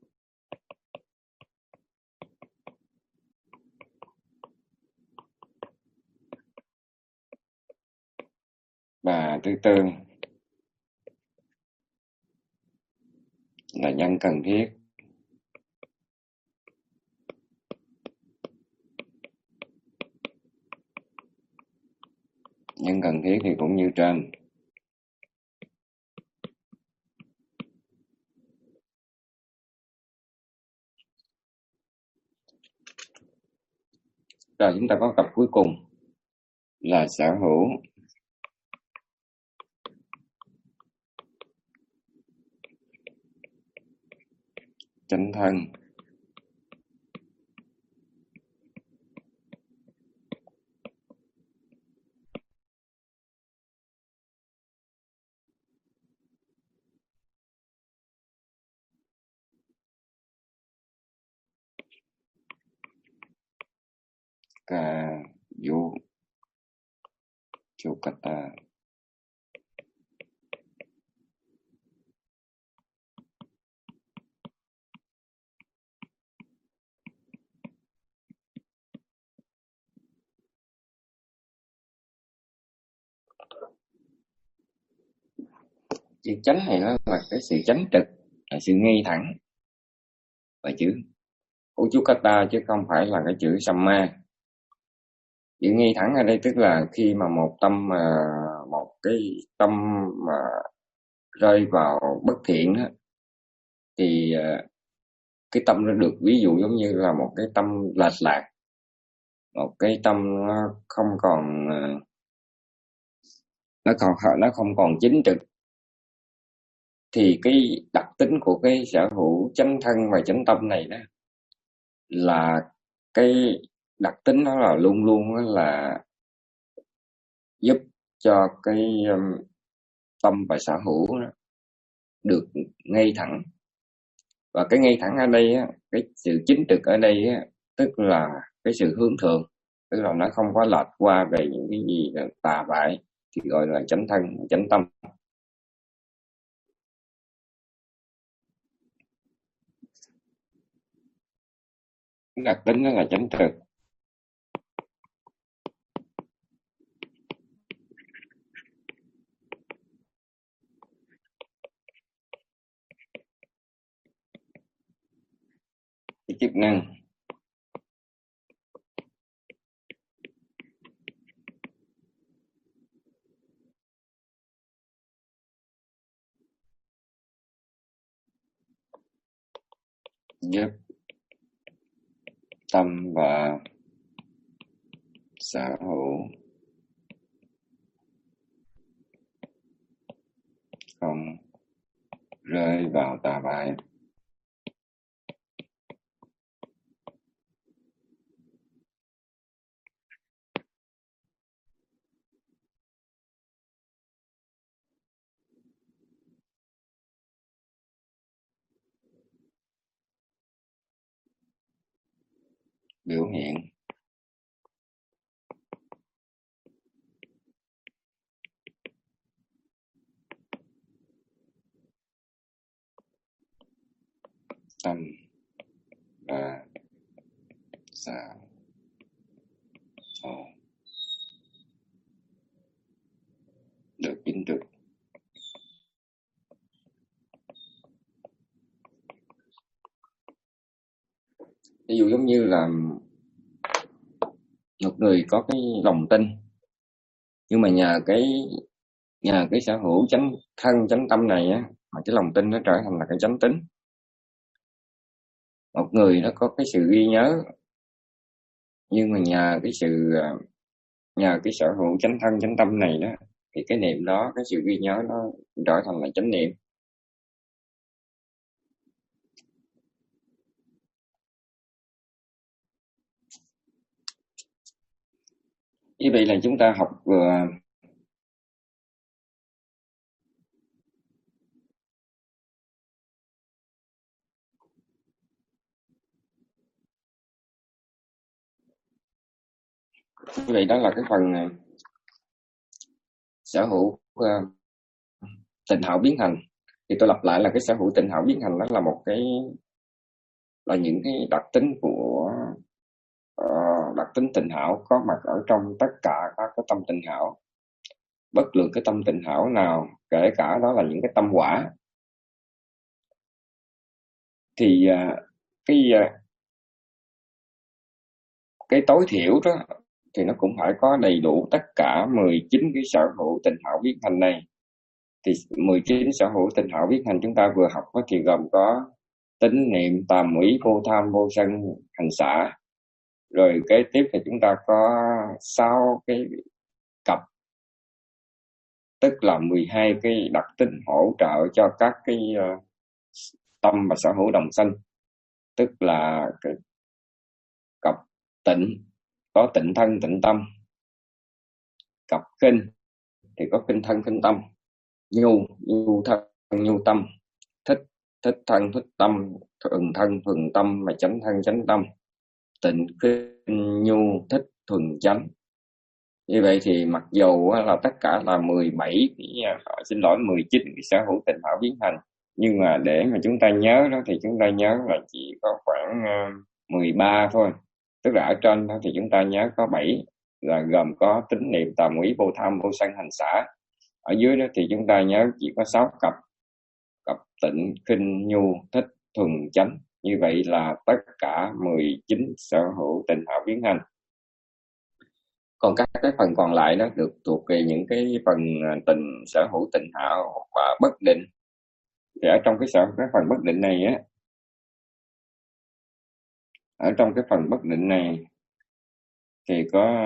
Và thứ tư là nhân cần thiết. Nhân cần thiết thì cũng như trên. Rồi chúng ta có cặp cuối cùng là sở hữu chánh thân, ca vô chukata. Chữ chánh này nó là cái sự chánh trực, là sự ngay thẳng, và chữ Uchukata chứ không phải là cái chữ Samma. Chữ ngay thẳng ở đây tức là khi mà một tâm mà một cái tâm mà rơi vào bất thiện đó, thì cái tâm nó được ví dụ giống như là một cái tâm lệch lạc, một cái tâm nó không còn nó còn nó không còn chính trực. Thì cái đặc tính của cái sở hữu chánh thân và chánh tâm này đó là cái đặc tính nó là luôn luôn là giúp cho cái um, tâm và sở hữu đó được ngay thẳng. Và cái ngay thẳng ở đây á, cái sự chính trực ở đây á, tức là cái sự hướng thượng, tức là nó không có lệch qua về những cái gì là tà bại, thì gọi là chánh thân, chánh tâm. Cái đặc tính đó là chánh trực. Cái chức năng giúp tâm và sở hữu không rơi vào tà bại. Biểu hiện tâm và sở hữu được chính trực. Ví dụ giống như là một người có cái lòng tin, nhưng mà nhờ cái nhờ cái sở hữu chánh thân chánh tâm này á, mà cái lòng tin nó trở thành là cái chánh tính. Một người nó có cái sự ghi nhớ, nhưng mà nhờ cái sự nhờ cái sở hữu chánh thân chánh tâm này đó, thì cái niệm đó, cái sự ghi nhớ nó trở thành là chánh niệm. Như vậy là chúng ta học vừa như vậy đó là cái phần sở hữu uh, tịnh hảo biến hành. Thì tôi lặp lại là cái sở hữu tịnh hảo biến hành đó là một cái là những cái đặc tính của uh, đặc tính tịnh hảo có mặt ở trong tất cả các cái tâm tịnh hảo, bất luận cái tâm tịnh hảo nào, kể cả đó là những cái tâm quả. Thì uh, cái uh, cái tối thiểu đó thì nó cũng phải có đầy đủ tất cả mười chín cái sở hữu tịnh hảo biến hành này. Thì mười chín sở hữu tịnh hảo biến hành chúng ta vừa học đó, thì gồm có tín niệm, tàm úy, vô tham, vô sân, hành xả. Rồi kế tiếp thì chúng ta có sáu cái cặp, tức là mười hai cái đặc tính hỗ trợ cho các cái uh, tâm và sở hữu đồng sanh. tức là cái cặp tịnh có tịnh thân tịnh tâm, cặp khinh thì có khinh thân khinh tâm, nhu nhu thân nhu tâm, thích thích thân thích tâm, thuần thân thuần tâm, mà chánh thân chánh tâm, tịnh khinh nhu thích thuần chánh. Như vậy thì mặc dù là tất cả là mười bảy cái, xin lỗi mười chín cái sở hữu tịnh hảo biến thành, nhưng mà để mà chúng ta nhớ đó thì chúng ta nhớ là chỉ có khoảng mười ba thôi. Tức là ở trên đó thì chúng ta nhớ có bảy, là gồm có tín niệm, tà quý, vô tham, vô sân, hành xả. Ở dưới đó thì chúng ta nhớ chỉ có sáu cặp, cặp tịnh khinh nhu thích thuần chánh. Như vậy là tất cả mười chín sở hữu tịnh hảo biến hành. Còn các cái phần còn lại đó được thuộc về những cái phần tình sở hữu tịnh hảo và bất định. Thì ở trong cái sở cái phần bất định này á, ở trong cái phần bất định này thì có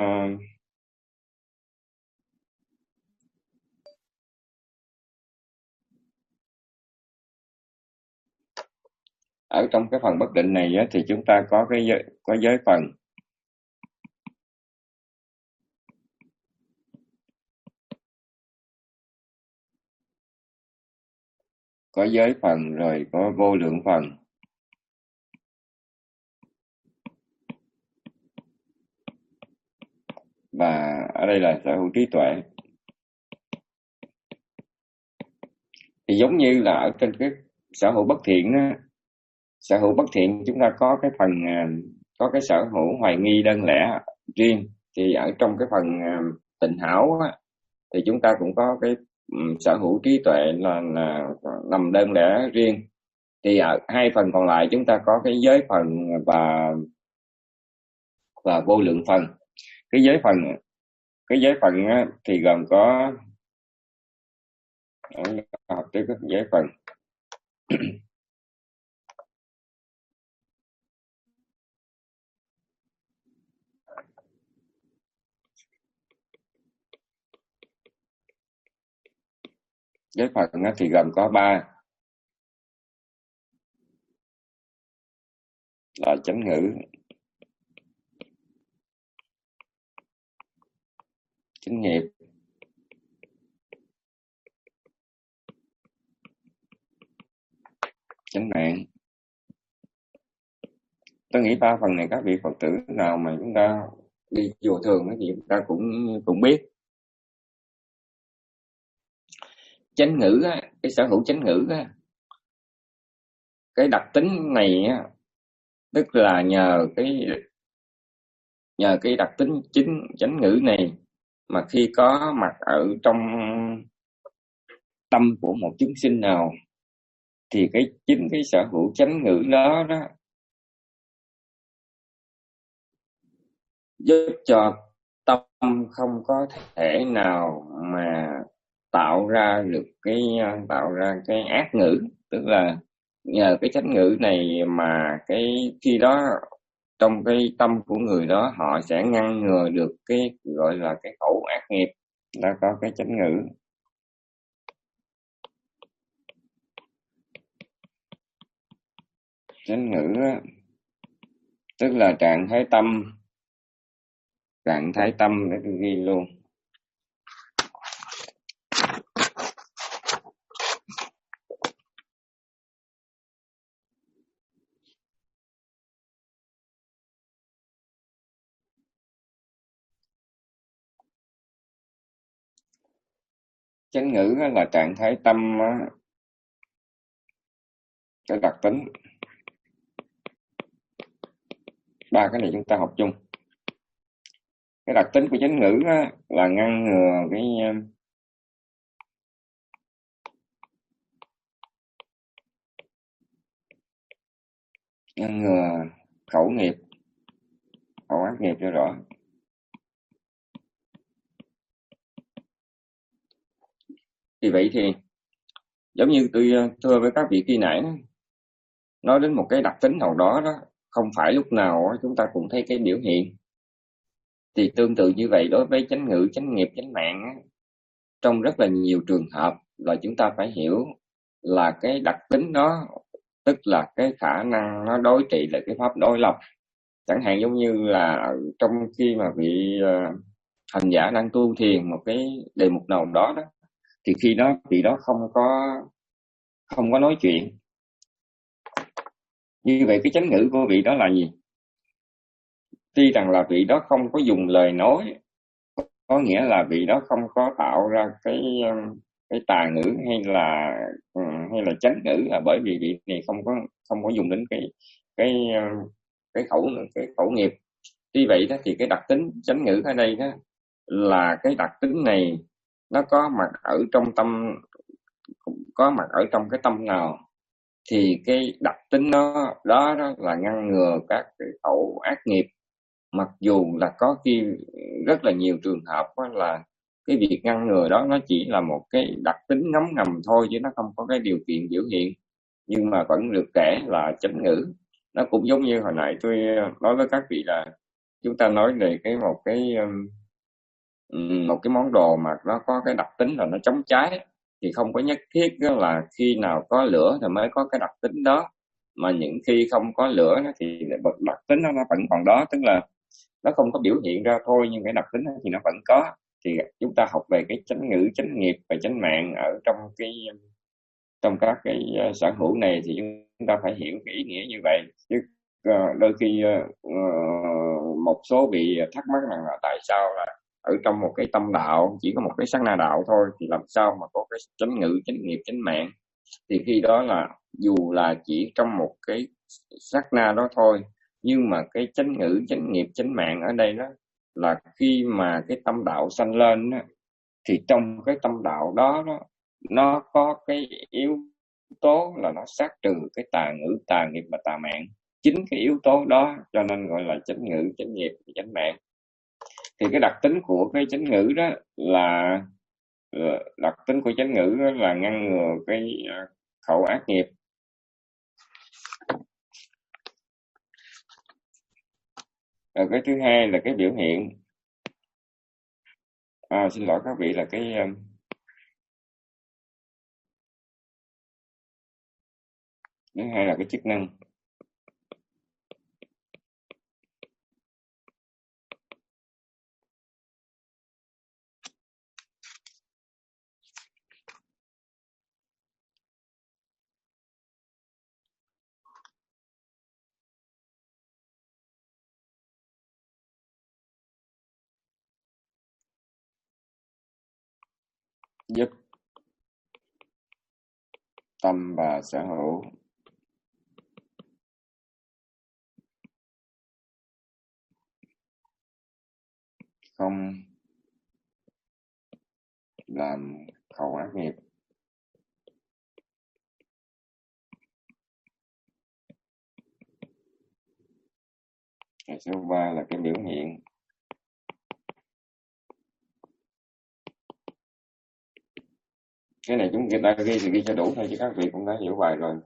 ở trong cái phần bất định này á, thì chúng ta có cái giới, có giới phần, có giới phần rồi có vô lượng phần, và ở đây là sở hữu trí tuệ. Thì giống như là ở trên cái sở hữu bất thiện á, sở hữu bất thiện chúng ta có cái phần có cái sở hữu hoài nghi đơn lẻ riêng, thì ở trong cái phần tịnh hảo á, thì chúng ta cũng có cái um, sở hữu trí tuệ là, là nằm đơn lẻ riêng. Thì ở hai phần còn lại chúng ta có cái giới phần và và vô lượng phần. Cái giới phần cái giới phần á, thì gồm có học tới các giới phần. Giới phần á, thì gồm có ba, là chánh ngữ, chánh nghiệp, chánh mạng. Tôi nghĩ ba phần này các vị Phật tử nào mà chúng ta đi chùa thường thì chúng ta cũng cũng biết. Chánh ngữ á, cái sở hữu chánh ngữ á, cái đặc tính này á, tức là nhờ cái nhờ cái đặc tính chính chánh ngữ này mà khi có mặt ở trong tâm của một chúng sinh nào thì cái chính cái sở hữu chánh ngữ đó đó giúp cho tâm không có thể nào mà tạo ra được cái tạo ra cái ác ngữ. Tức là nhờ cái chánh ngữ này mà cái khi đó trong cái tâm của người đó họ sẽ ngăn ngừa được cái gọi là cái khẩu ác nghiệp. Đã có cái chánh ngữ. Chánh ngữ á, tức là trạng thái tâm, trạng thái tâm để tôi ghi luôn. Chánh ngữ là trạng thái tâm, cái đặc tính. Ba cái này chúng ta học chung. Cái đặc tính của chánh ngữ là ngăn ngừa cái ngăn ngừa khẩu nghiệp, khẩu ác nghiệp cho rõ. Vì vậy thì giống như tôi thưa với các vị khi nãy, nói đến một cái đặc tính nào đó đó, không phải lúc nào chúng ta cũng thấy cái biểu hiện. Thì tương tự như vậy đối với chánh ngữ, chánh nghiệp, chánh mạng, trong rất là nhiều trường hợp là chúng ta phải hiểu là cái đặc tính đó tức là cái khả năng nó đối trị là cái pháp đối lập. Chẳng hạn giống như là trong khi mà vị uh, hành giả đang tu thiền một cái đề mục nào đó đó, thì khi đó vị đó không có không có nói chuyện, như vậy cái chánh ngữ của vị đó là gì? Tuy rằng là vị đó không có dùng lời nói, có nghĩa là vị đó không có tạo ra cái cái tà ngữ hay là hay là chánh ngữ, là bởi vì vị này không có không có dùng đến cái cái cái khẩu cái khẩu nghiệp. Tuy vậy đó thì cái đặc tính chánh ngữ ở đây đó là cái đặc tính này nó có mặt ở trong tâm, có mặt ở trong cái tâm nào thì cái đặc tính nó đó, đó là ngăn ngừa các cái khẩu ác nghiệp. Mặc dù là có khi rất là nhiều trường hợp là cái việc ngăn ngừa đó nó chỉ là một cái đặc tính ngấm ngầm thôi, chứ nó không có cái điều kiện biểu hiện, nhưng mà vẫn được kể là chánh ngữ. Nó cũng giống như hồi nãy tôi nói với các vị là chúng ta nói về cái một cái một cái món đồ mà nó có cái đặc tính là nó chống cháy, thì không có nhất thiết là khi nào có lửa thì mới có cái đặc tính đó, mà những khi không có lửa thì đặc tính nó vẫn còn đó, tức là nó không có biểu hiện ra thôi, nhưng cái đặc tính thì nó vẫn có. Thì chúng ta học về cái chánh ngữ, chánh nghiệp và chánh mạng ở trong cái trong các cái sở hữu này thì chúng ta phải hiểu cái ý nghĩa như vậy. Chứ đôi khi một số vị thắc mắc rằng là tại sao là ở trong một cái tâm đạo chỉ có một cái sát na đạo thôi thì làm sao mà có cái chánh ngữ, chánh nghiệp, chánh mạng? Thì khi đó là dù là chỉ trong một cái sát na đó thôi, nhưng mà cái chánh ngữ, chánh nghiệp, chánh mạng ở đây đó là khi mà cái tâm đạo sanh lên đó, thì trong cái tâm đạo đó, đó nó có cái yếu tố là nó sát trừ cái tà ngữ, tà nghiệp và tà mạng. Chính cái yếu tố đó cho nên gọi là chánh ngữ, chánh nghiệp, chánh mạng. Thì cái đặc tính của cái chánh ngữ đó là đặc tính của chánh ngữ đó là ngăn ngừa cái khẩu ác nghiệp. Rồi cái thứ hai là cái biểu hiện. À, xin lỗi các vị, là cái thứ hai là cái chức năng. Giúp tâm và sở hữu không làm khẩu ác nghiệp. Cái số ba là cái biểu hiện. Cái này chúng người ta ghi thì ghi cho đủ thôi, chứ các vị cũng đã hiểu bài rồi.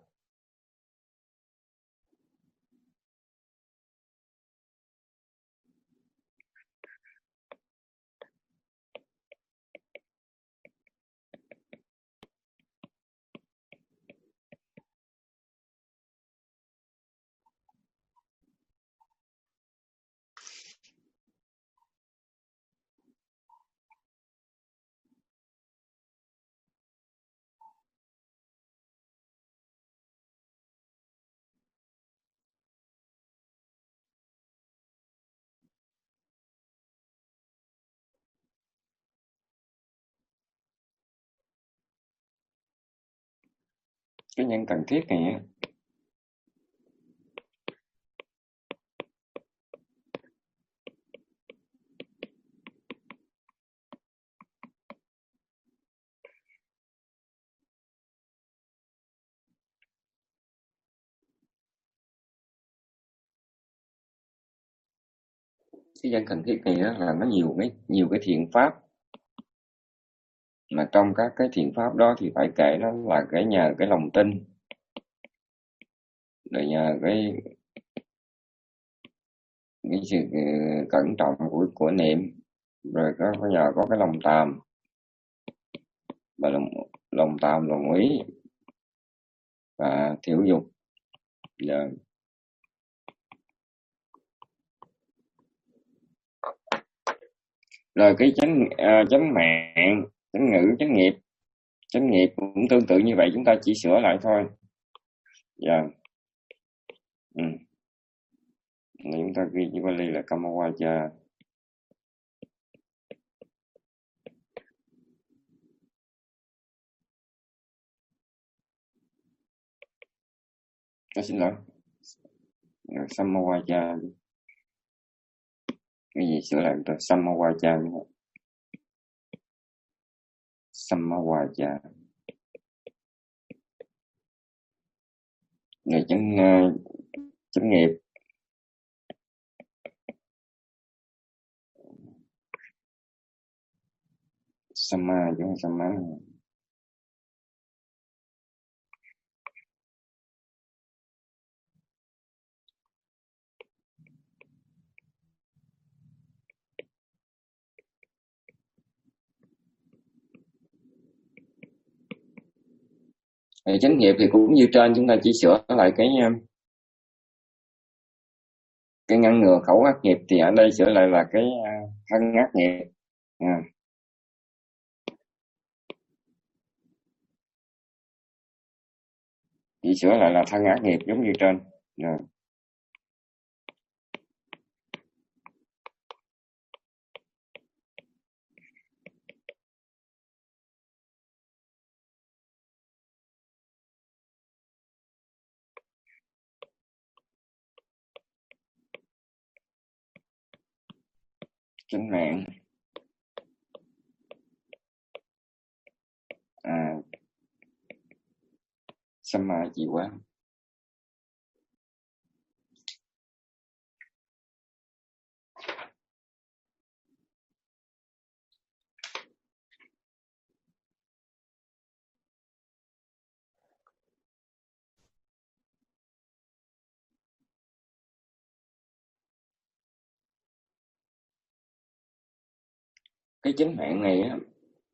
Cái nhân cần thiết này cái nhân cần thiết này là nó nhiều cái nhiều cái thiện pháp, mà trong các cái thiện pháp đó thì phải kể đó là cái nhờ cái lòng tin, rồi nhờ cái cái sự cẩn trọng của của niệm, rồi có, có nhờ có cái lòng tàm, và lòng lòng tàm, lòng úy và thiểu dục. Dạ. Rồi cái chánh uh, chánh mạng, chánh ngữ, chánh nghiệp, chánh nghiệp cũng tương tự như vậy, chúng ta chỉ sửa lại thôi. Dạ. Ừ. Chúng ta ghi chữ Bali là Kamawaja. À, xin lỗi, Samawaja. Cái gì sửa lại rồi, Samawaja. Samawaja. Người chánh uh, chánh nghiệp. Sama chứ không Sama. Thì chánh nghiệp thì cũng như trên, chúng ta chỉ sửa lại cái cái ngăn ngừa khẩu ác nghiệp, thì ở đây sửa lại là cái thân ác nghiệp. À. Chỉ sửa lại là thân ác nghiệp giống như trên. Rồi. Chánh mạng. À. Sama gì quá. Cái chánh mạng này á,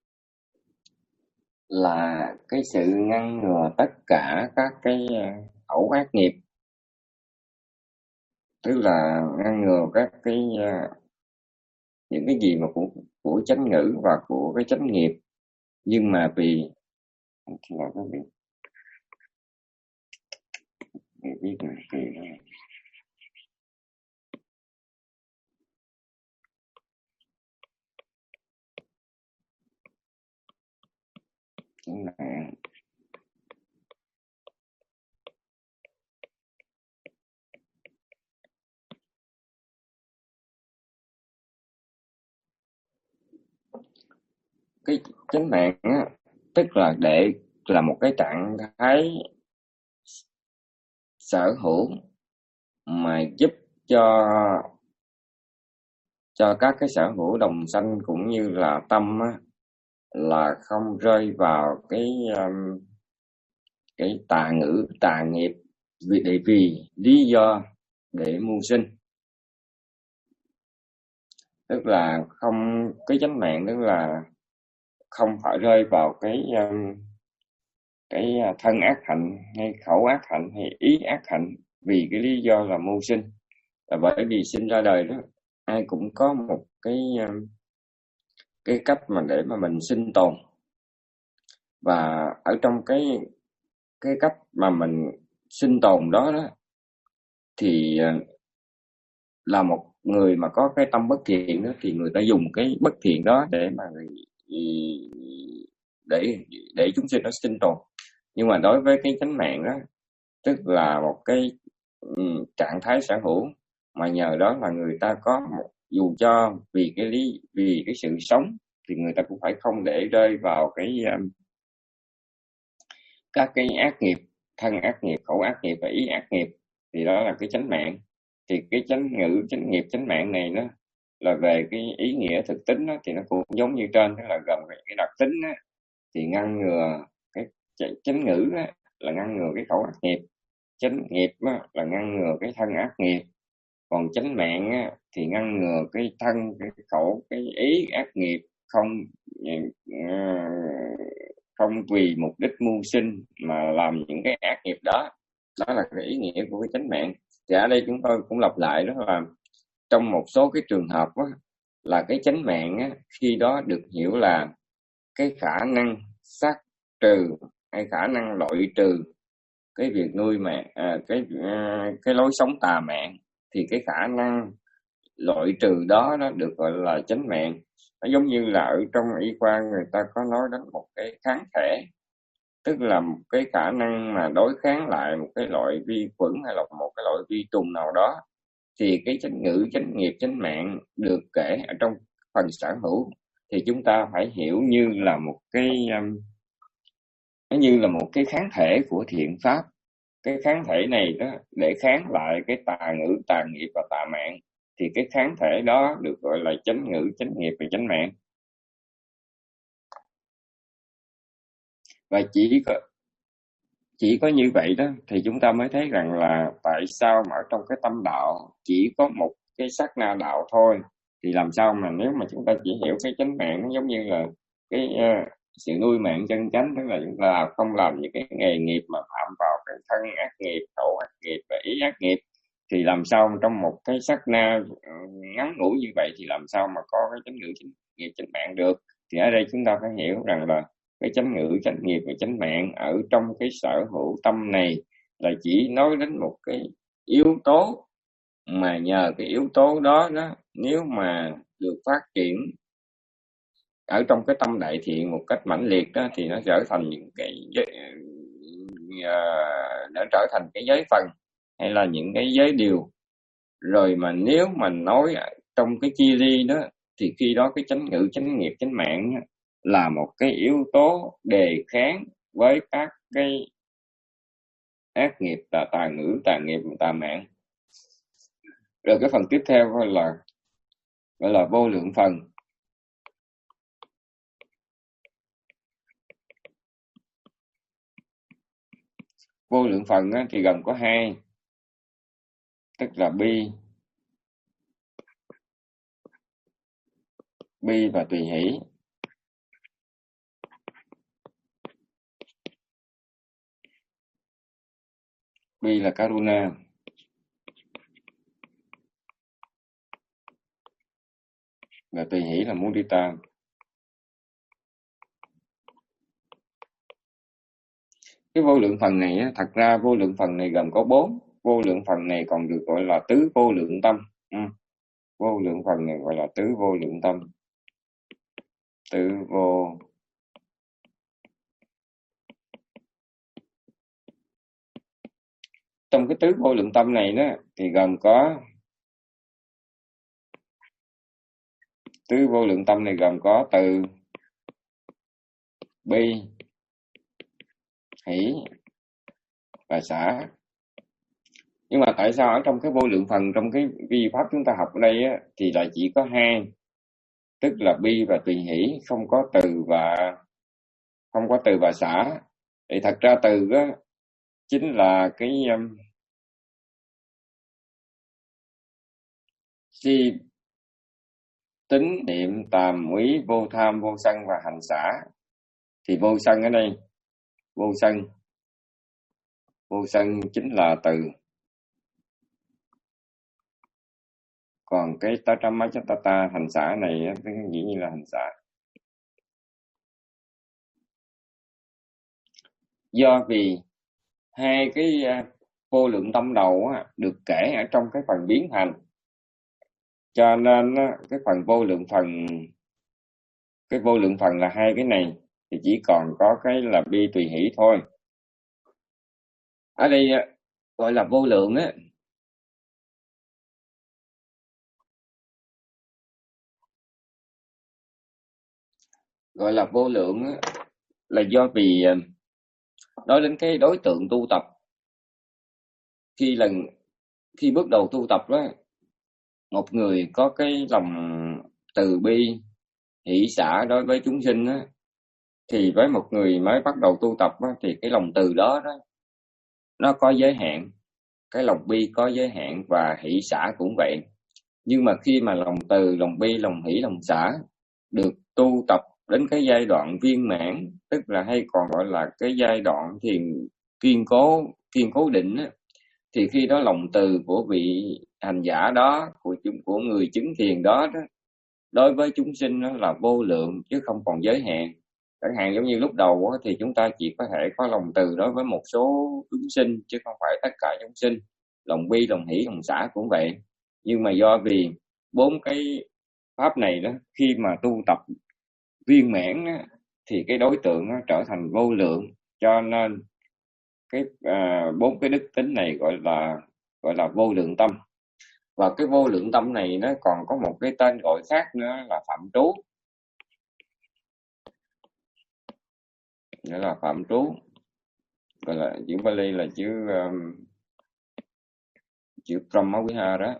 là cái sự ngăn ngừa tất cả các cái khẩu ác nghiệp, tức là ngăn ngừa các cái những cái gì mà của của chánh ngữ và của cái chánh nghiệp, nhưng mà vì là cái việc biết là kỳ chánh mạng. Cái chánh mạng á, tức là để là một cái trạng thái sở hữu mà giúp cho cho các cái sở hữu đồng sanh cũng như là tâm á, là không rơi vào cái um, cái tà ngữ tà nghiệp, vì để vì lý do để mưu sinh, tức là không, cái chánh mạng tức là không phải rơi vào cái um, cái thân ác hạnh hay khẩu ác hạnh hay ý ác hạnh, vì cái lý do là mưu sinh. Là bởi vì sinh ra đời đó, ai cũng có một cái cái cách mà để mà mình sinh tồn, và ở trong cái cái cách mà mình sinh tồn đó đó thì là một người mà có cái tâm bất thiện đó, thì người ta dùng cái bất thiện đó để mà để để chúng sinh nó sinh tồn. Nhưng mà đối với cái chánh mạng đó, tức là một cái um, trạng thái sở hữu mà nhờ đó là người ta có một, dù cho vì cái lý vì cái sự sống thì người ta cũng phải không để rơi vào cái um, các cái ác nghiệp, thân ác nghiệp, khẩu ác nghiệp và ý ác nghiệp, thì đó là cái chánh mạng. Thì cái chánh ngữ, chánh nghiệp, chánh mạng này nó là về cái ý nghĩa thực tính đó, thì nó cũng giống như trên, tức là gồm cái đặc tính đó, thì ngăn ngừa cái chánh ngữ đó, là ngăn ngừa cái khẩu ác nghiệp, chánh nghiệp đó, là ngăn ngừa cái thân ác nghiệp, còn chánh mạng á, thì ngăn ngừa cái thân, cái khẩu, cái ý ác nghiệp, không uh, không vì mục đích mưu sinh mà làm những cái ác nghiệp đó. Đó là cái ý nghĩa của cái chánh mạng. Thì ở đây chúng tôi cũng lặp lại, đó là trong một số cái trường hợp đó, là cái chánh mạng á, khi đó được hiểu là cái khả năng sát trừ hay khả năng loại trừ cái việc nuôi mạng, à, cái à, cái lối sống tà mạng, thì cái khả năng loại trừ đó nó được gọi là chánh mạng. Nó giống như là ở trong y khoa người ta có nói đến một cái kháng thể, tức là một cái khả năng mà đối kháng lại một cái loại vi khuẩn hay là một cái loại vi trùng nào đó. Thì cái chánh ngữ, chánh nghiệp, chánh mạng được kể ở trong phần sở hữu thì chúng ta phải hiểu như là một cái um, nó như là một cái kháng thể của thiện pháp. Cái kháng thể này đó để kháng lại cái tà ngữ, tà nghiệp và tà mạng, thì cái kháng thể đó được gọi là chánh ngữ, chánh nghiệp và chánh mạng. Và chỉ có chỉ có như vậy đó thì chúng ta mới thấy rằng là tại sao mà ở trong cái tâm đạo chỉ có một cái sát na đạo thôi, thì làm sao mà nếu mà chúng ta chỉ hiểu cái chánh mạng nó giống như là cái uh, sự nuôi mạng chân chánh, tức là chúng ta không làm những cái nghề nghiệp mà phạm vào cái thân ác nghiệp, khẩu ác nghiệp và ý ác nghiệp, thì làm sao trong một cái sát na ngắn ngủi như vậy thì làm sao mà có cái chánh ngữ, chánh nghiệp, chánh mạng được. Thì ở đây chúng ta phải hiểu rằng là cái chánh ngữ, chánh nghiệp và chánh mạng ở trong cái sở hữu tâm này là chỉ nói đến một cái yếu tố, mà nhờ cái yếu tố đó đó, nếu mà được phát triển ở trong cái tâm đại thiện một cách mãnh liệt đó, thì nó trở thành những cái uh, nó trở thành cái giới phần hay là những cái giới điều. Rồi mà nếu mà nói trong cái chia ly đó, thì khi đó cái chánh ngữ, chánh nghiệp, chánh mạng là một cái yếu tố đề kháng với các cái ác nghiệp, tà tà ngữ, tà nghiệp, tà mạng. Rồi cái phần tiếp theo gọi là gọi là vô lượng phần. Vô lượng phần á, thì gồm có hai, tức là bi bi và tùy hỷ. Bi là karuna, và tùy hỷ là mudita. Cái vô lượng phần này á, thật ra vô lượng phần này gồm có bốn. Vô lượng phần này còn được gọi là tứ vô lượng tâm. Ừ. Vô lượng phần này gọi là tứ vô lượng tâm. Tứ vô trong cái tứ vô lượng tâm này đó thì gồm có tứ vô lượng tâm này gồm có từ, bi, hỷ và xả. Nhưng mà tại sao ở trong cái vô lượng phần, trong cái vi pháp chúng ta học ở đây á, thì lại chỉ có hai, tức là bi và tùy hỷ, không có từ và không có từ và xả. Thì thật ra từ á chính là cái um, si tính, niệm, tàm, úy, vô tham, vô sân và hành xả. Thì vô sân ở đây, vô sân vô sân chính là từ. Còn cái Tatramachatata hành xả này dĩ nhiên là hành xả. Do vì hai cái vô lượng tâm đầu á, được kể ở trong cái phần biến thành, cho nên á, cái phần vô lượng phần cái vô lượng phần là hai cái này, thì chỉ còn có cái là bi tùy hỷ thôi. Ở đây gọi là vô lượng á, gọi là vô lượng á, là do vì nói đến cái đối tượng tu tập. Khi lần khi bước đầu tu tập đó, một người có cái lòng từ bi, hỷ xả đối với chúng sinh á, thì với một người mới bắt đầu tu tập á, thì cái lòng từ đó đó nó có giới hạn, cái lòng bi có giới hạn và hỷ xả cũng vậy. Nhưng mà khi mà lòng từ, lòng bi, lòng hỷ, lòng xả được tu tập đến cái giai đoạn viên mãn, tức là hay còn gọi là cái giai đoạn thiền kiên cố thiên cố định á, thì khi đó lòng từ của vị hành giả đó, của chúng của người chứng thiền đó, đó đối với chúng sinh đó là vô lượng chứ không còn giới hạn. Chẳng hạn giống như lúc đầu đó, thì chúng ta chỉ có thể có lòng từ đối với một số chúng sinh chứ không phải tất cả chúng sinh. Lòng bi, lòng hỷ, lòng xả cũng vậy. Nhưng mà do vì bốn cái pháp này đó, khi mà tu tập viên mãn á, thì cái đối tượng nó trở thành vô lượng, cho nên cái à, bốn cái đức tính này gọi là gọi là vô lượng tâm. Và cái vô lượng tâm này nó còn có một cái tên gọi khác nữa là phạm trú, nghĩa là phạm trú, gọi là chữ Bali là chữ um, chữ Brahma đó.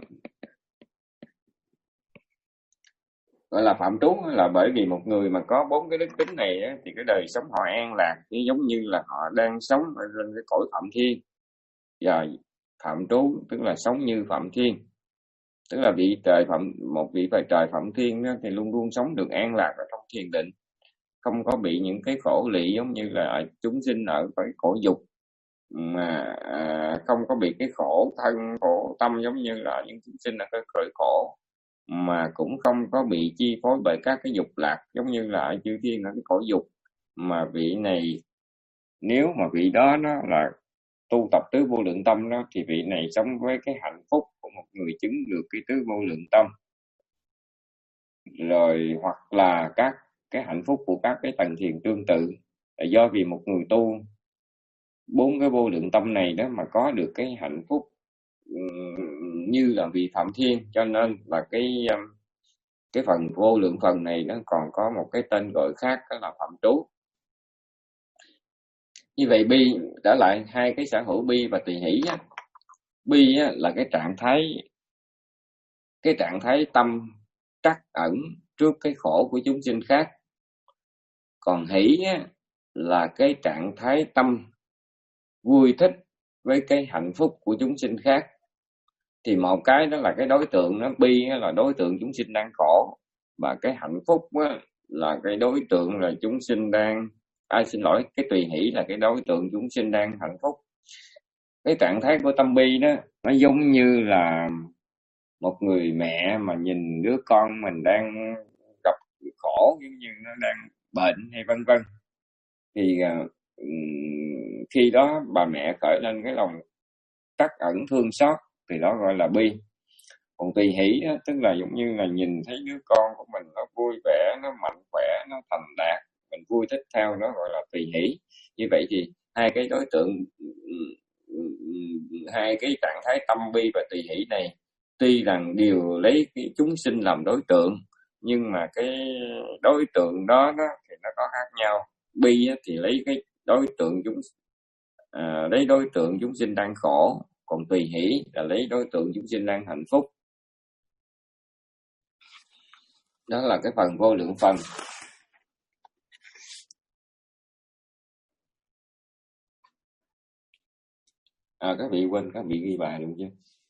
Gọi là phạm trú là bởi vì một người mà có bốn cái đức tính này á, thì cái đời sống họ an lạc, giống như là họ đang sống ở trên cái cõi Phạm Thiên. Và phạm trú tức là sống như Phạm Thiên, tức là vị trời phạm một vị trời trời Phạm Thiên đó, thì luôn luôn sống được an lạc ở trong thiền định, không có bị những cái khổ lụy giống như là chúng sinh ở cái khổ dục, mà à, không có bị cái khổ thân khổ tâm giống như là những chúng sinh ở cái cõi khổ, mà cũng không có bị chi phối bởi các cái dục lạc giống như là ở chư thiên ở cái cõi dục. Mà vị này, nếu mà vị đó nó là tu tập tứ vô lượng tâm đó, thì vị này sống với cái hạnh phúc của một người chứng được cái tứ vô lượng tâm, rồi hoặc là các cái hạnh phúc của các cái tầng thiền tương tự. Là do vì một người tu bốn cái vô lượng tâm này đó mà có được cái hạnh phúc như là vị Phạm Thiên, cho nên là cái cái phần vô lượng phần này nó còn có một cái tên gọi khác, đó là phạm trú. Như vậy bi, trở lại hai cái sở hữu bi và tùy hỷ á. Bi á, là cái trạng thái cái trạng thái tâm trắc ẩn trước cái khổ của chúng sinh khác. Còn hỷ á, là cái trạng thái tâm vui thích với cái hạnh phúc của chúng sinh khác. Thì một cái đó là cái đối tượng, nó bi là đối tượng chúng sinh đang khổ, và cái hạnh phúc á, là cái đối tượng là chúng sinh đang ai à, xin lỗi cái tùy hỷ là cái đối tượng chúng sinh đang hạnh phúc. Cái trạng thái của tâm bi đó nó giống như là một người mẹ mà nhìn đứa con mình đang gặp khổ, giống như nó đang bệnh hay vân vân, thì uh, khi đó bà mẹ khởi lên cái lòng trắc ẩn thương xót, thì đó gọi là bi. Còn tùy hỷ đó, tức là giống như là nhìn thấy đứa con của mình nó vui vẻ, nó mạnh khỏe, nó thành đạt, mình vui thích theo, nó gọi là tùy hỷ. Như vậy thì hai cái đối tượng, hai cái trạng thái tâm bi và tùy hỷ này tuy rằng đều lấy cái chúng sinh làm đối tượng, nhưng mà cái đối tượng đó, đó thì nó có khác nhau. Bi thì lấy cái đối tượng chúng à, lấy đối tượng chúng sinh đang khổ, còn tùy hỷ là lấy đối tượng chúng sinh đang hạnh phúc. Đó là cái phần vô lượng phần. À, các vị quên, các vị ghi bài luôn chứ.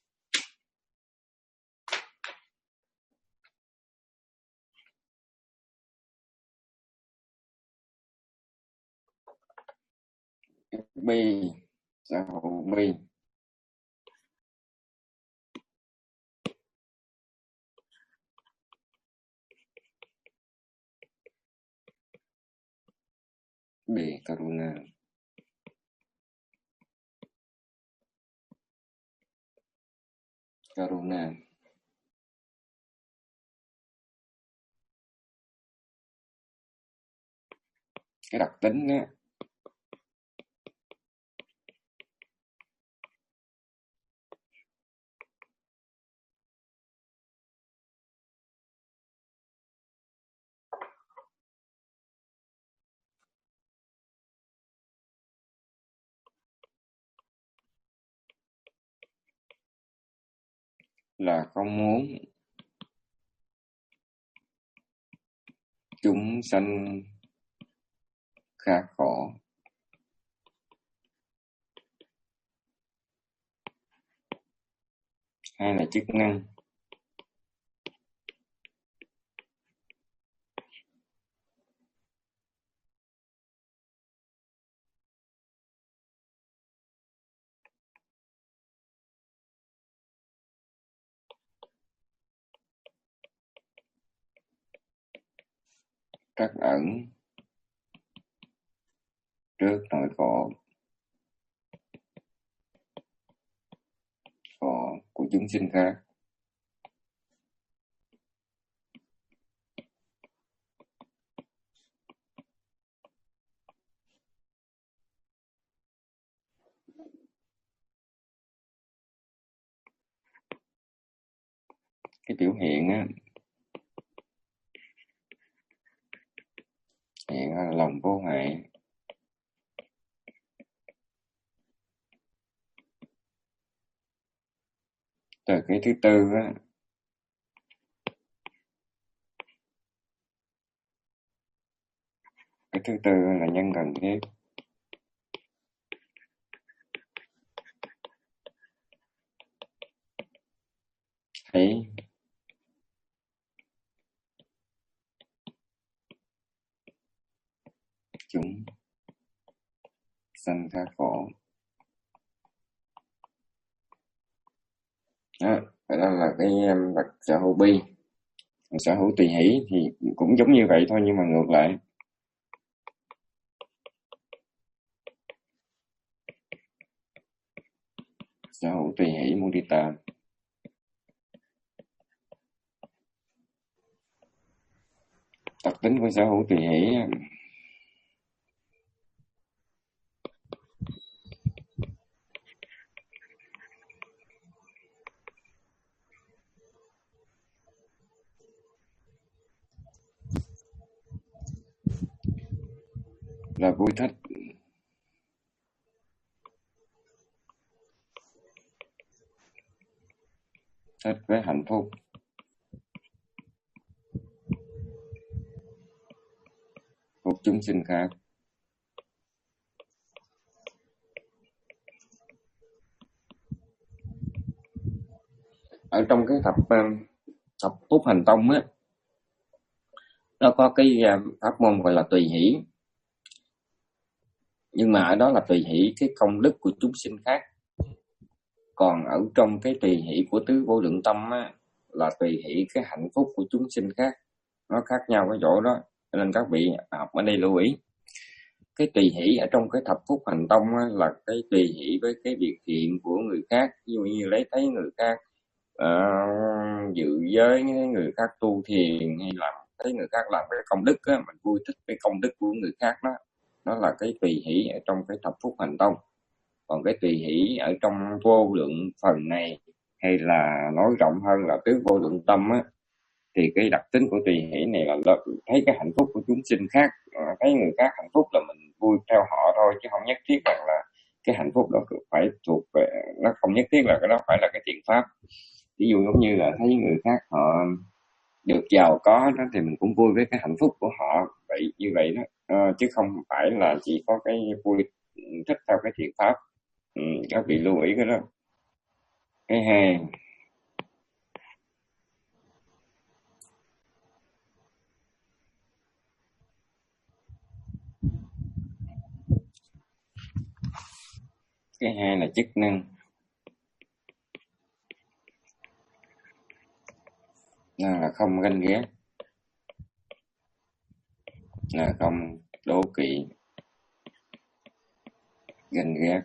Bi, sở hữu bi. Bi Karuna. Karuna. Cái đặc tính á, là không muốn chúng sanh khát khổ. Hay là chức năng. trắc ẩn trước nỗi khổ khổ của chúng sinh khác. Cái biểu hiện á, hiện là lòng vô hại. Từ cái thứ tư á, cái thứ tư là nhân cần thiết. Thấy chúng sanh khá khổ. Đó, đó là cái bậc sở hữu bi. Sở hữu tùy hỷ thì cũng giống như vậy thôi, nhưng mà ngược lại. Sở hữu tùy hỷ mudita. Đặc tính của sở hữu tùy hỷ là vui thích. Thích với hạnh phúc. Phục chúng sinh khác. Ở trong cái thập thập phúc hành tông á, nó có cái pháp môn gọi là tùy hỷ. Nhưng mà ở đó là tùy hỷ cái công đức của chúng sinh khác. Còn ở trong cái tùy hỷ của tứ vô lượng tâm á, là tùy hỷ cái hạnh phúc của chúng sinh khác. Nó khác nhau cái chỗ đó, cho nên các vị học ở đây lưu ý. Cái tùy hỷ ở trong cái thập phúc hành tông á, là cái tùy hỷ với cái việc thiện của người khác. Ví dụ như lấy thấy người khác uh, dự giới, người khác tu thiền, hay làm thấy người khác làm cái công đức á, mình vui thích cái công đức của người khác đó. Đó là cái tùy hỷ ở trong cái thập phúc hành tông. Còn cái tùy hỷ ở trong vô lượng phần này, hay là nói rộng hơn là tứ vô lượng tâm á, thì cái đặc tính của tùy hỷ này là thấy cái hạnh phúc của chúng sinh khác, thấy người khác hạnh phúc là mình vui theo họ thôi, chứ không nhất thiết rằng là cái hạnh phúc đó phải thuộc về, nó không nhất thiết là cái đó phải là cái thiện pháp. Ví dụ giống như là thấy người khác họ được giàu có đó, thì mình cũng vui với cái hạnh phúc của họ, vậy như vậy đó, à, chứ không phải là chỉ có cái vui thích theo cái thiện pháp. Ừ, các vị lưu ý cái đó. Cái hai, cái hai là chức năng, là không ganh ghét, là không đố kỵ, ganh ghét.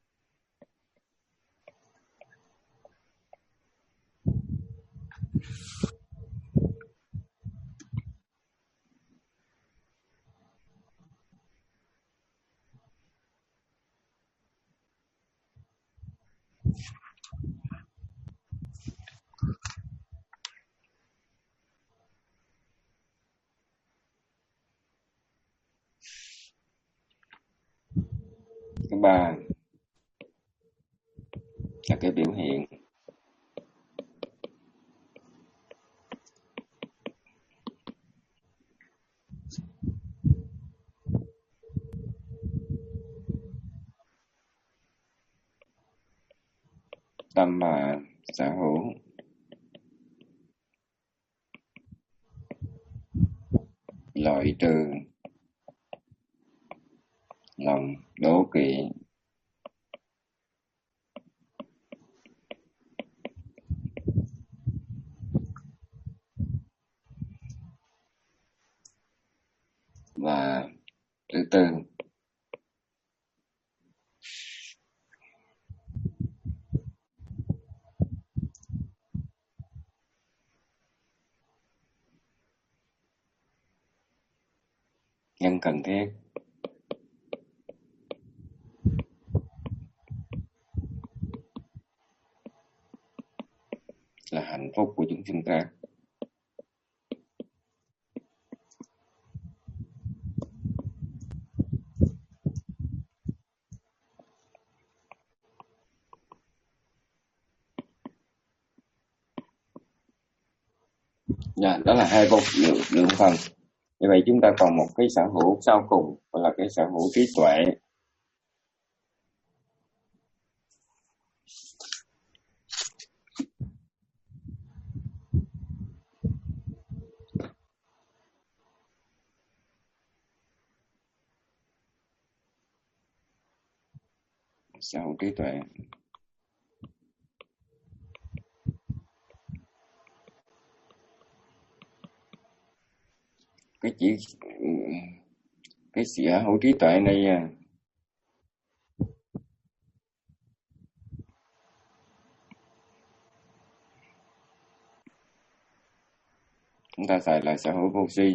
Thứ ba là cái biểu hiện. Tâm mà sở hữu loại trừ lòng đố kỵ, từ. Nhân cần thiết là hạnh phúc của chúng sinh khác. Dạ, đó là hai vô lượng, lượng phần. Như vậy chúng ta còn một cái sở hữu sau cùng, gọi là cái sở hữu trí tuệ. Sở hữu trí tuệ. Cái chỉ cái sở hữu trí tuệ này chúng ta xài là sở hữu vô si.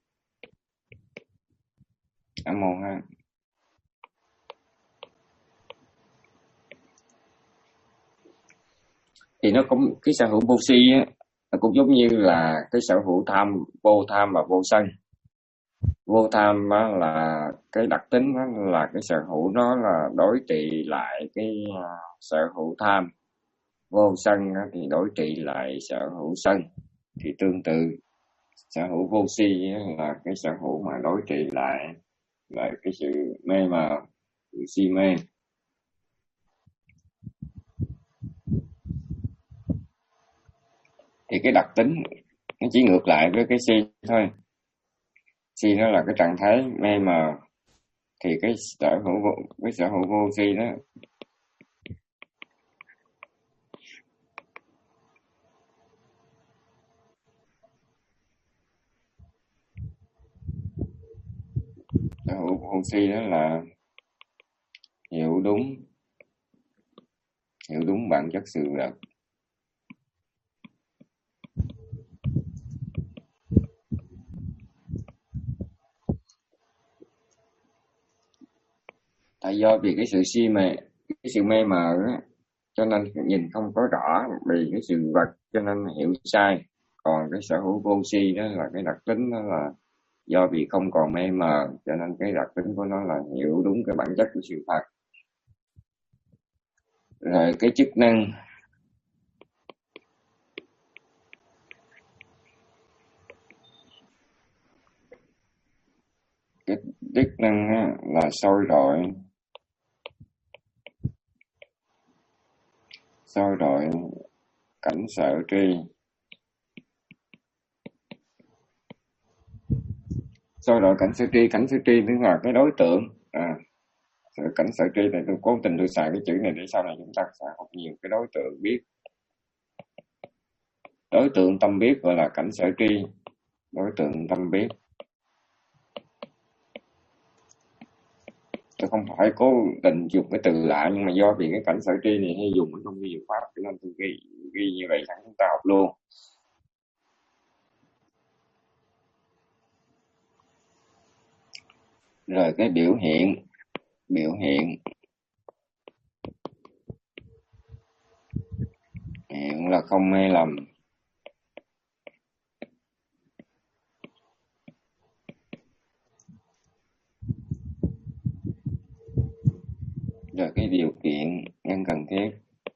Cảm ơn ha. Thì nó cũng cái sở hữu vô si á, nó cũng giống như là cái sở hữu tham, vô tham và vô sân. Vô tham á, là cái đặc tính đó là cái sở hữu nó là đối trị lại cái uh, sở hữu tham. Vô sân á, thì đối trị lại sở hữu sân. Thì tương tự sở hữu vô si á, là cái sở hữu mà đối trị lại lại cái sự mê mờ, sự si mê. Thì cái đặc tính nó chỉ ngược lại với cái si thôi. Si nó là cái trạng thái mê mờ, thì cái sở hữu vô, cái sở hữu vô si đó sở hữu vô si đó là hiểu đúng hiểu đúng bản chất sự vật. Tại do vì cái sự si mê, cái sự mê mờ đó, cho nên nhìn không có rõ vì cái sự vật, cho nên hiểu sai. Còn cái sở hữu vô si đó là cái đặc tính đó là do vì không còn mê mờ, cho nên cái đặc tính của nó là hiểu đúng cái bản chất của sự thật. Rồi cái chức năng cái chức năng là soi rọi soi rọi cảnh sở tri. Soi rọi cảnh sở tri, cảnh sở tri tức là cái đối tượng. À, cảnh sở tri này tôi cố tình tôi xài cái chữ này để sau này chúng ta sẽ học nhiều. Cái đối tượng biết, đối tượng tâm biết gọi là cảnh sở tri. Đối tượng tâm biết, tôi không phải cố tình dùng cái từ lạ, nhưng mà do vì cái cảnh sở tri này hay dùng ở trong ghi pháp, cho nên tôi ghi, ghi như vậy sẵn chúng ta học luôn. Rồi cái biểu hiện, biểu hiện hiện là không mê lầm. Rồi cái điều kiện nhân cần thiết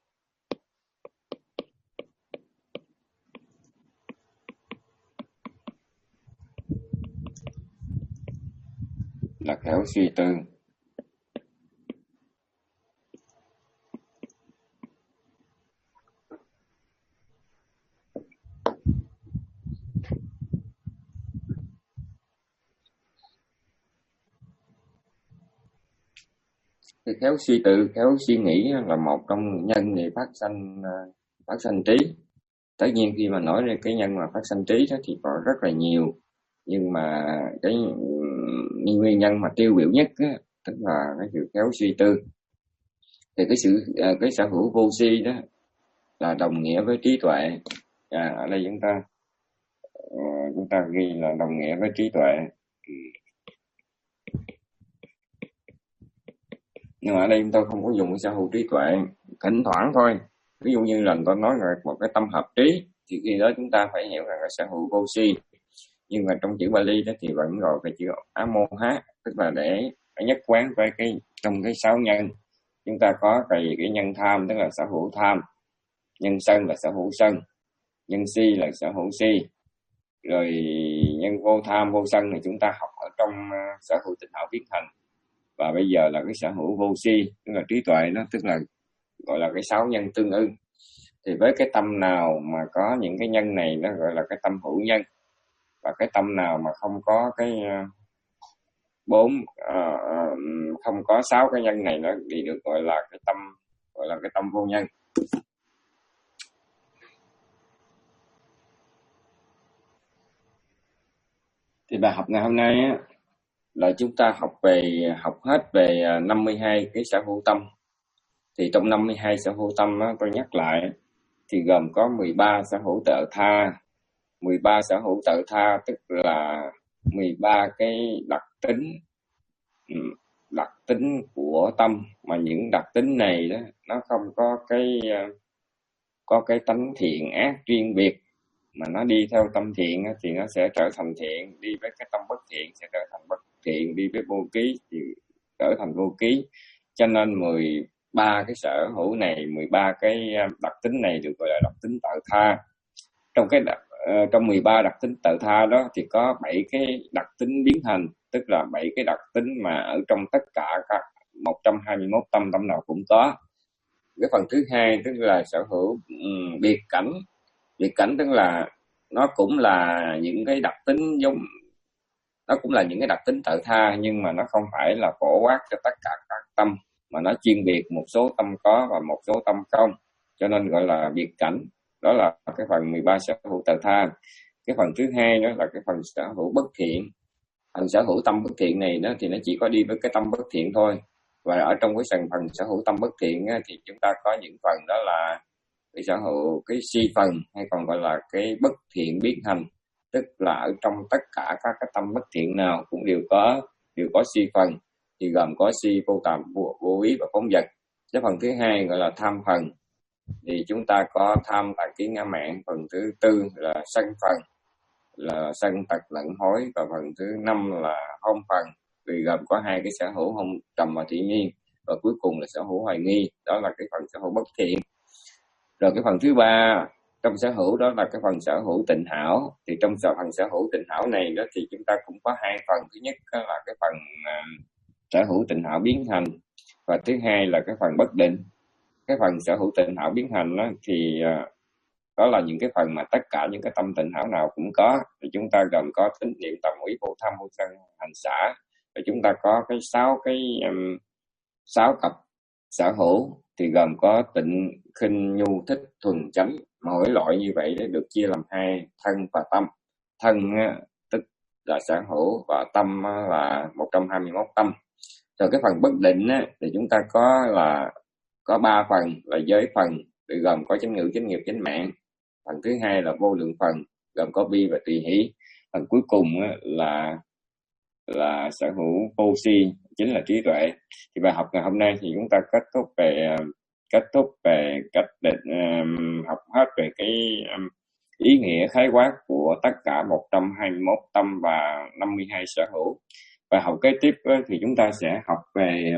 là khéo suy tư. Cái khéo suy tư, khéo suy nghĩ là một trong nhân để phát sanh phát sanh trí. Tất nhiên khi mà nói ra cái nhân mà phát sanh trí đó thì có rất là nhiều, nhưng mà cái những nguyên nhân mà tiêu biểu nhất á, tức là cái sự khéo suy tư. Thì cái sự cái sở hữu vô si đó là đồng nghĩa với trí tuệ. À, ở đây chúng ta uh, chúng ta ghi là đồng nghĩa với trí tuệ. Nhưng mà ở đây chúng tôi không có dùng cái sở hữu trí tuệ, thỉnh thoảng thôi. Ví dụ như là tôi nói là một cái tâm hợp trí, thì khi đó chúng ta phải hiểu rằng là sở hữu vô si. Nhưng mà trong chữ Bali đó thì vẫn gọi cái chữ amoha, tức là để nhất quán với cái trong cái sáu nhân. Chúng ta có cái, cái nhân tham, tức là sở hữu tham, nhân sân là sở hữu sân, nhân si là sở hữu si, rồi nhân vô tham vô sân thì chúng ta học ở trong uh, sở hữu tịnh hảo biến thành. Và bây giờ là cái sở hữu vô si, tức là trí tuệ đó, tức là gọi là cái sáu nhân tương ưng. Thì với cái tâm nào mà có những cái nhân này nó gọi là cái tâm hữu nhân, và cái tâm nào mà không có cái uh, bốn uh, không có sáu cái nhân này nó thì được gọi là cái tâm gọi là cái tâm vô nhân. Thì bài học ngày hôm nay á, là chúng ta học về học hết về năm mươi hai cái sở hữu tâm. Thì trong năm mươi hai sở hữu tâm á, tôi nhắc lại thì gồm có mười ba sở hữu tự tha. mười ba sở hữu tự tha tức là mười ba cái đặc tính đặc tính của tâm, mà những đặc tính này đó nó không có cái có cái tánh thiện ác riêng biệt, mà nó đi theo tâm thiện thì nó sẽ trở thành thiện, đi với cái tâm bất thiện sẽ trở thành bất thiện, đi với vô ký thì trở thành vô ký. Cho nên mười ba cái sở hữu này, mười ba cái đặc tính này được gọi là đặc tính tự tha. Trong cái đặc, uh, trong mười ba đặc tính tự tha đó thì có bảy cái đặc tính biến thành, tức là bảy cái đặc tính mà ở trong tất cả các một trăm hai mươi mốt tâm, tâm nào cũng có. Cái phần thứ hai tức là sở hữu um, biệt cảnh. Biệt cảnh tức là nó cũng là những cái đặc tính giống nó cũng là những cái đặc tính tự tha, nhưng mà nó không phải là phổ quát cho tất cả các tâm, mà nó chuyên biệt một số tâm có và một số tâm không, cho nên gọi là biệt cảnh. Đó là cái phần mười ba sở hữu tự tha. Cái phần thứ hai đó là cái phần sở hữu bất thiện. Phần sở hữu tâm bất thiện này đó thì nó chỉ có đi với cái tâm bất thiện thôi. Và ở trong cái phần phần sở hữu tâm bất thiện á, thì chúng ta có những phần đó là cái sở hữu cái si phần, hay còn gọi là cái bất thiện biến thành, tức là ở trong tất cả các cái tâm bất thiện nào cũng đều có đều có si phần, thì gồm có si vô tàm, vô, vô ý và phóng dật. Cái phần thứ hai gọi là tham phần, thì chúng ta có tham tà kiến ngã mạn. Phần thứ tư là sân phần, là sân tật lẫn hối. Và phần thứ năm là hôn phần, thì gồm có hai cái sở hữu hôn trầm và thị nhiên. Và cuối cùng là sở hữu hoài nghi, đó là cái phần sở hữu bất thiện. Rồi cái phần thứ ba trong sở hữu đó là cái phần sở hữu tịnh hảo. Thì trong phần sở hữu tịnh hảo này đó thì chúng ta cũng có hai phần. Thứ nhất là cái phần uh, sở hữu tịnh hảo biến thành, và thứ hai là cái phần bất định. Cái phần sở hữu tịnh hảo biến thành đó thì uh, đó là những cái phần mà tất cả những cái tâm tịnh hảo nào cũng có. Thì chúng ta gồm có tín niệm, tâm ý, vô tham, vô sân, hành xả. Và chúng ta có cái sáu cái um, sáu cặp sở hữu, thì gồm có tịnh, khinh, nhu, thích, thuần, chánh. Mỗi loại như vậy để được chia làm hai, thân và tâm. Thân tức là sở hữu, và tâm là một trăm hai mươi mốt tâm. Rồi cái phần bất định thì chúng ta có là có ba phần là giới phần, thì gồm có chánh ngữ, chánh nghiệp, chánh mạng. Phần thứ hai là vô lượng phần, gồm có bi và tùy hỷ. Phần cuối cùng là là sở hữu vô si, chính là trí tuệ. Thì bài học ngày hôm nay thì chúng ta kết thúc về kết thúc về cách định um, học hết về cái um, ý nghĩa khái quát của tất cả một trăm hai mươi mốt tâm và năm mươi hai sở hữu. Bài học kế tiếp thì chúng ta sẽ học về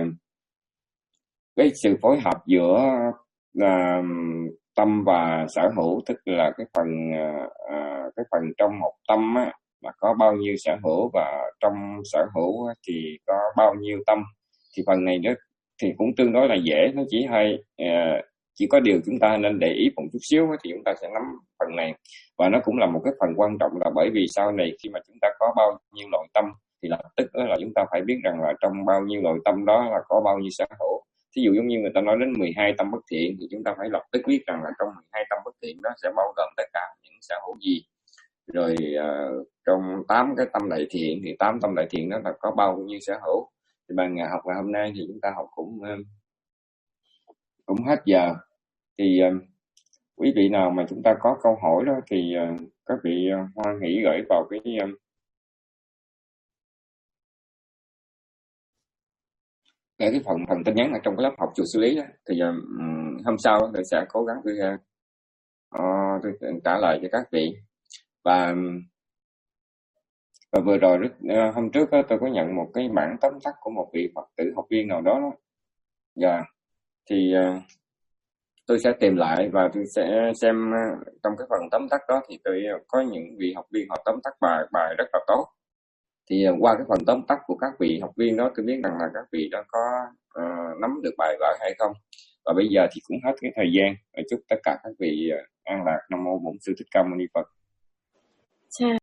cái sự phối hợp giữa uh, tâm và sở hữu, tức là cái phần uh, cái phần trong một tâm á, là có bao nhiêu sở hữu, và trong sở hữu thì có bao nhiêu tâm. Thì phần này đó thì cũng tương đối là dễ, nó chỉ hay uh, chỉ có điều chúng ta nên để ý một chút xíu thì chúng ta sẽ nắm phần này. Và nó cũng là một cái phần quan trọng, là bởi vì sau này khi mà chúng ta có bao nhiêu loại tâm thì lập tức là chúng ta phải biết rằng là trong bao nhiêu loại tâm đó là có bao nhiêu sở hữu. Thí dụ giống như người ta nói đến mười hai tâm bất thiện, thì chúng ta phải lập tức biết rằng là trong mười hai tâm bất thiện đó sẽ bao gồm tất cả những sở hữu gì. rồi uh, trong tám cái tâm đại thiện thì tám tâm đại thiện đó là có bao nhiêu sở hữu. Thì bài ngày học ngày hôm nay thì chúng ta học cũng uh, cũng hết giờ. Thì uh, quý vị nào mà chúng ta có câu hỏi đó thì uh, các vị uh, hoan hỷ gửi vào cái uh, cái, cái phần phần tin nhắn ở trong cái lớp học chùa xử lý đó. Thì uh, hôm sau tôi sẽ cố gắng tôi, uh, tôi trả lời cho các vị. Và và vừa rồi uh, hôm trước uh, tôi có nhận một cái bản tóm tắt của một vị Phật tử học viên nào đó, đó. Yeah. Thì uh, tôi sẽ tìm lại và tôi sẽ xem uh, trong cái phần tóm tắt đó thì tôi uh, có những vị học viên họ tóm tắt bài bài rất là tốt. Thì uh, qua cái phần tóm tắt của các vị học viên đó tôi biết rằng là các vị đã có uh, nắm được bài vở hay không. Và bây giờ thì cũng hết cái thời gian. Chúc tất cả các vị uh, an lạc. Nam mô Bổn Sư Thích Ca Mâu Ni Phật. Dạ,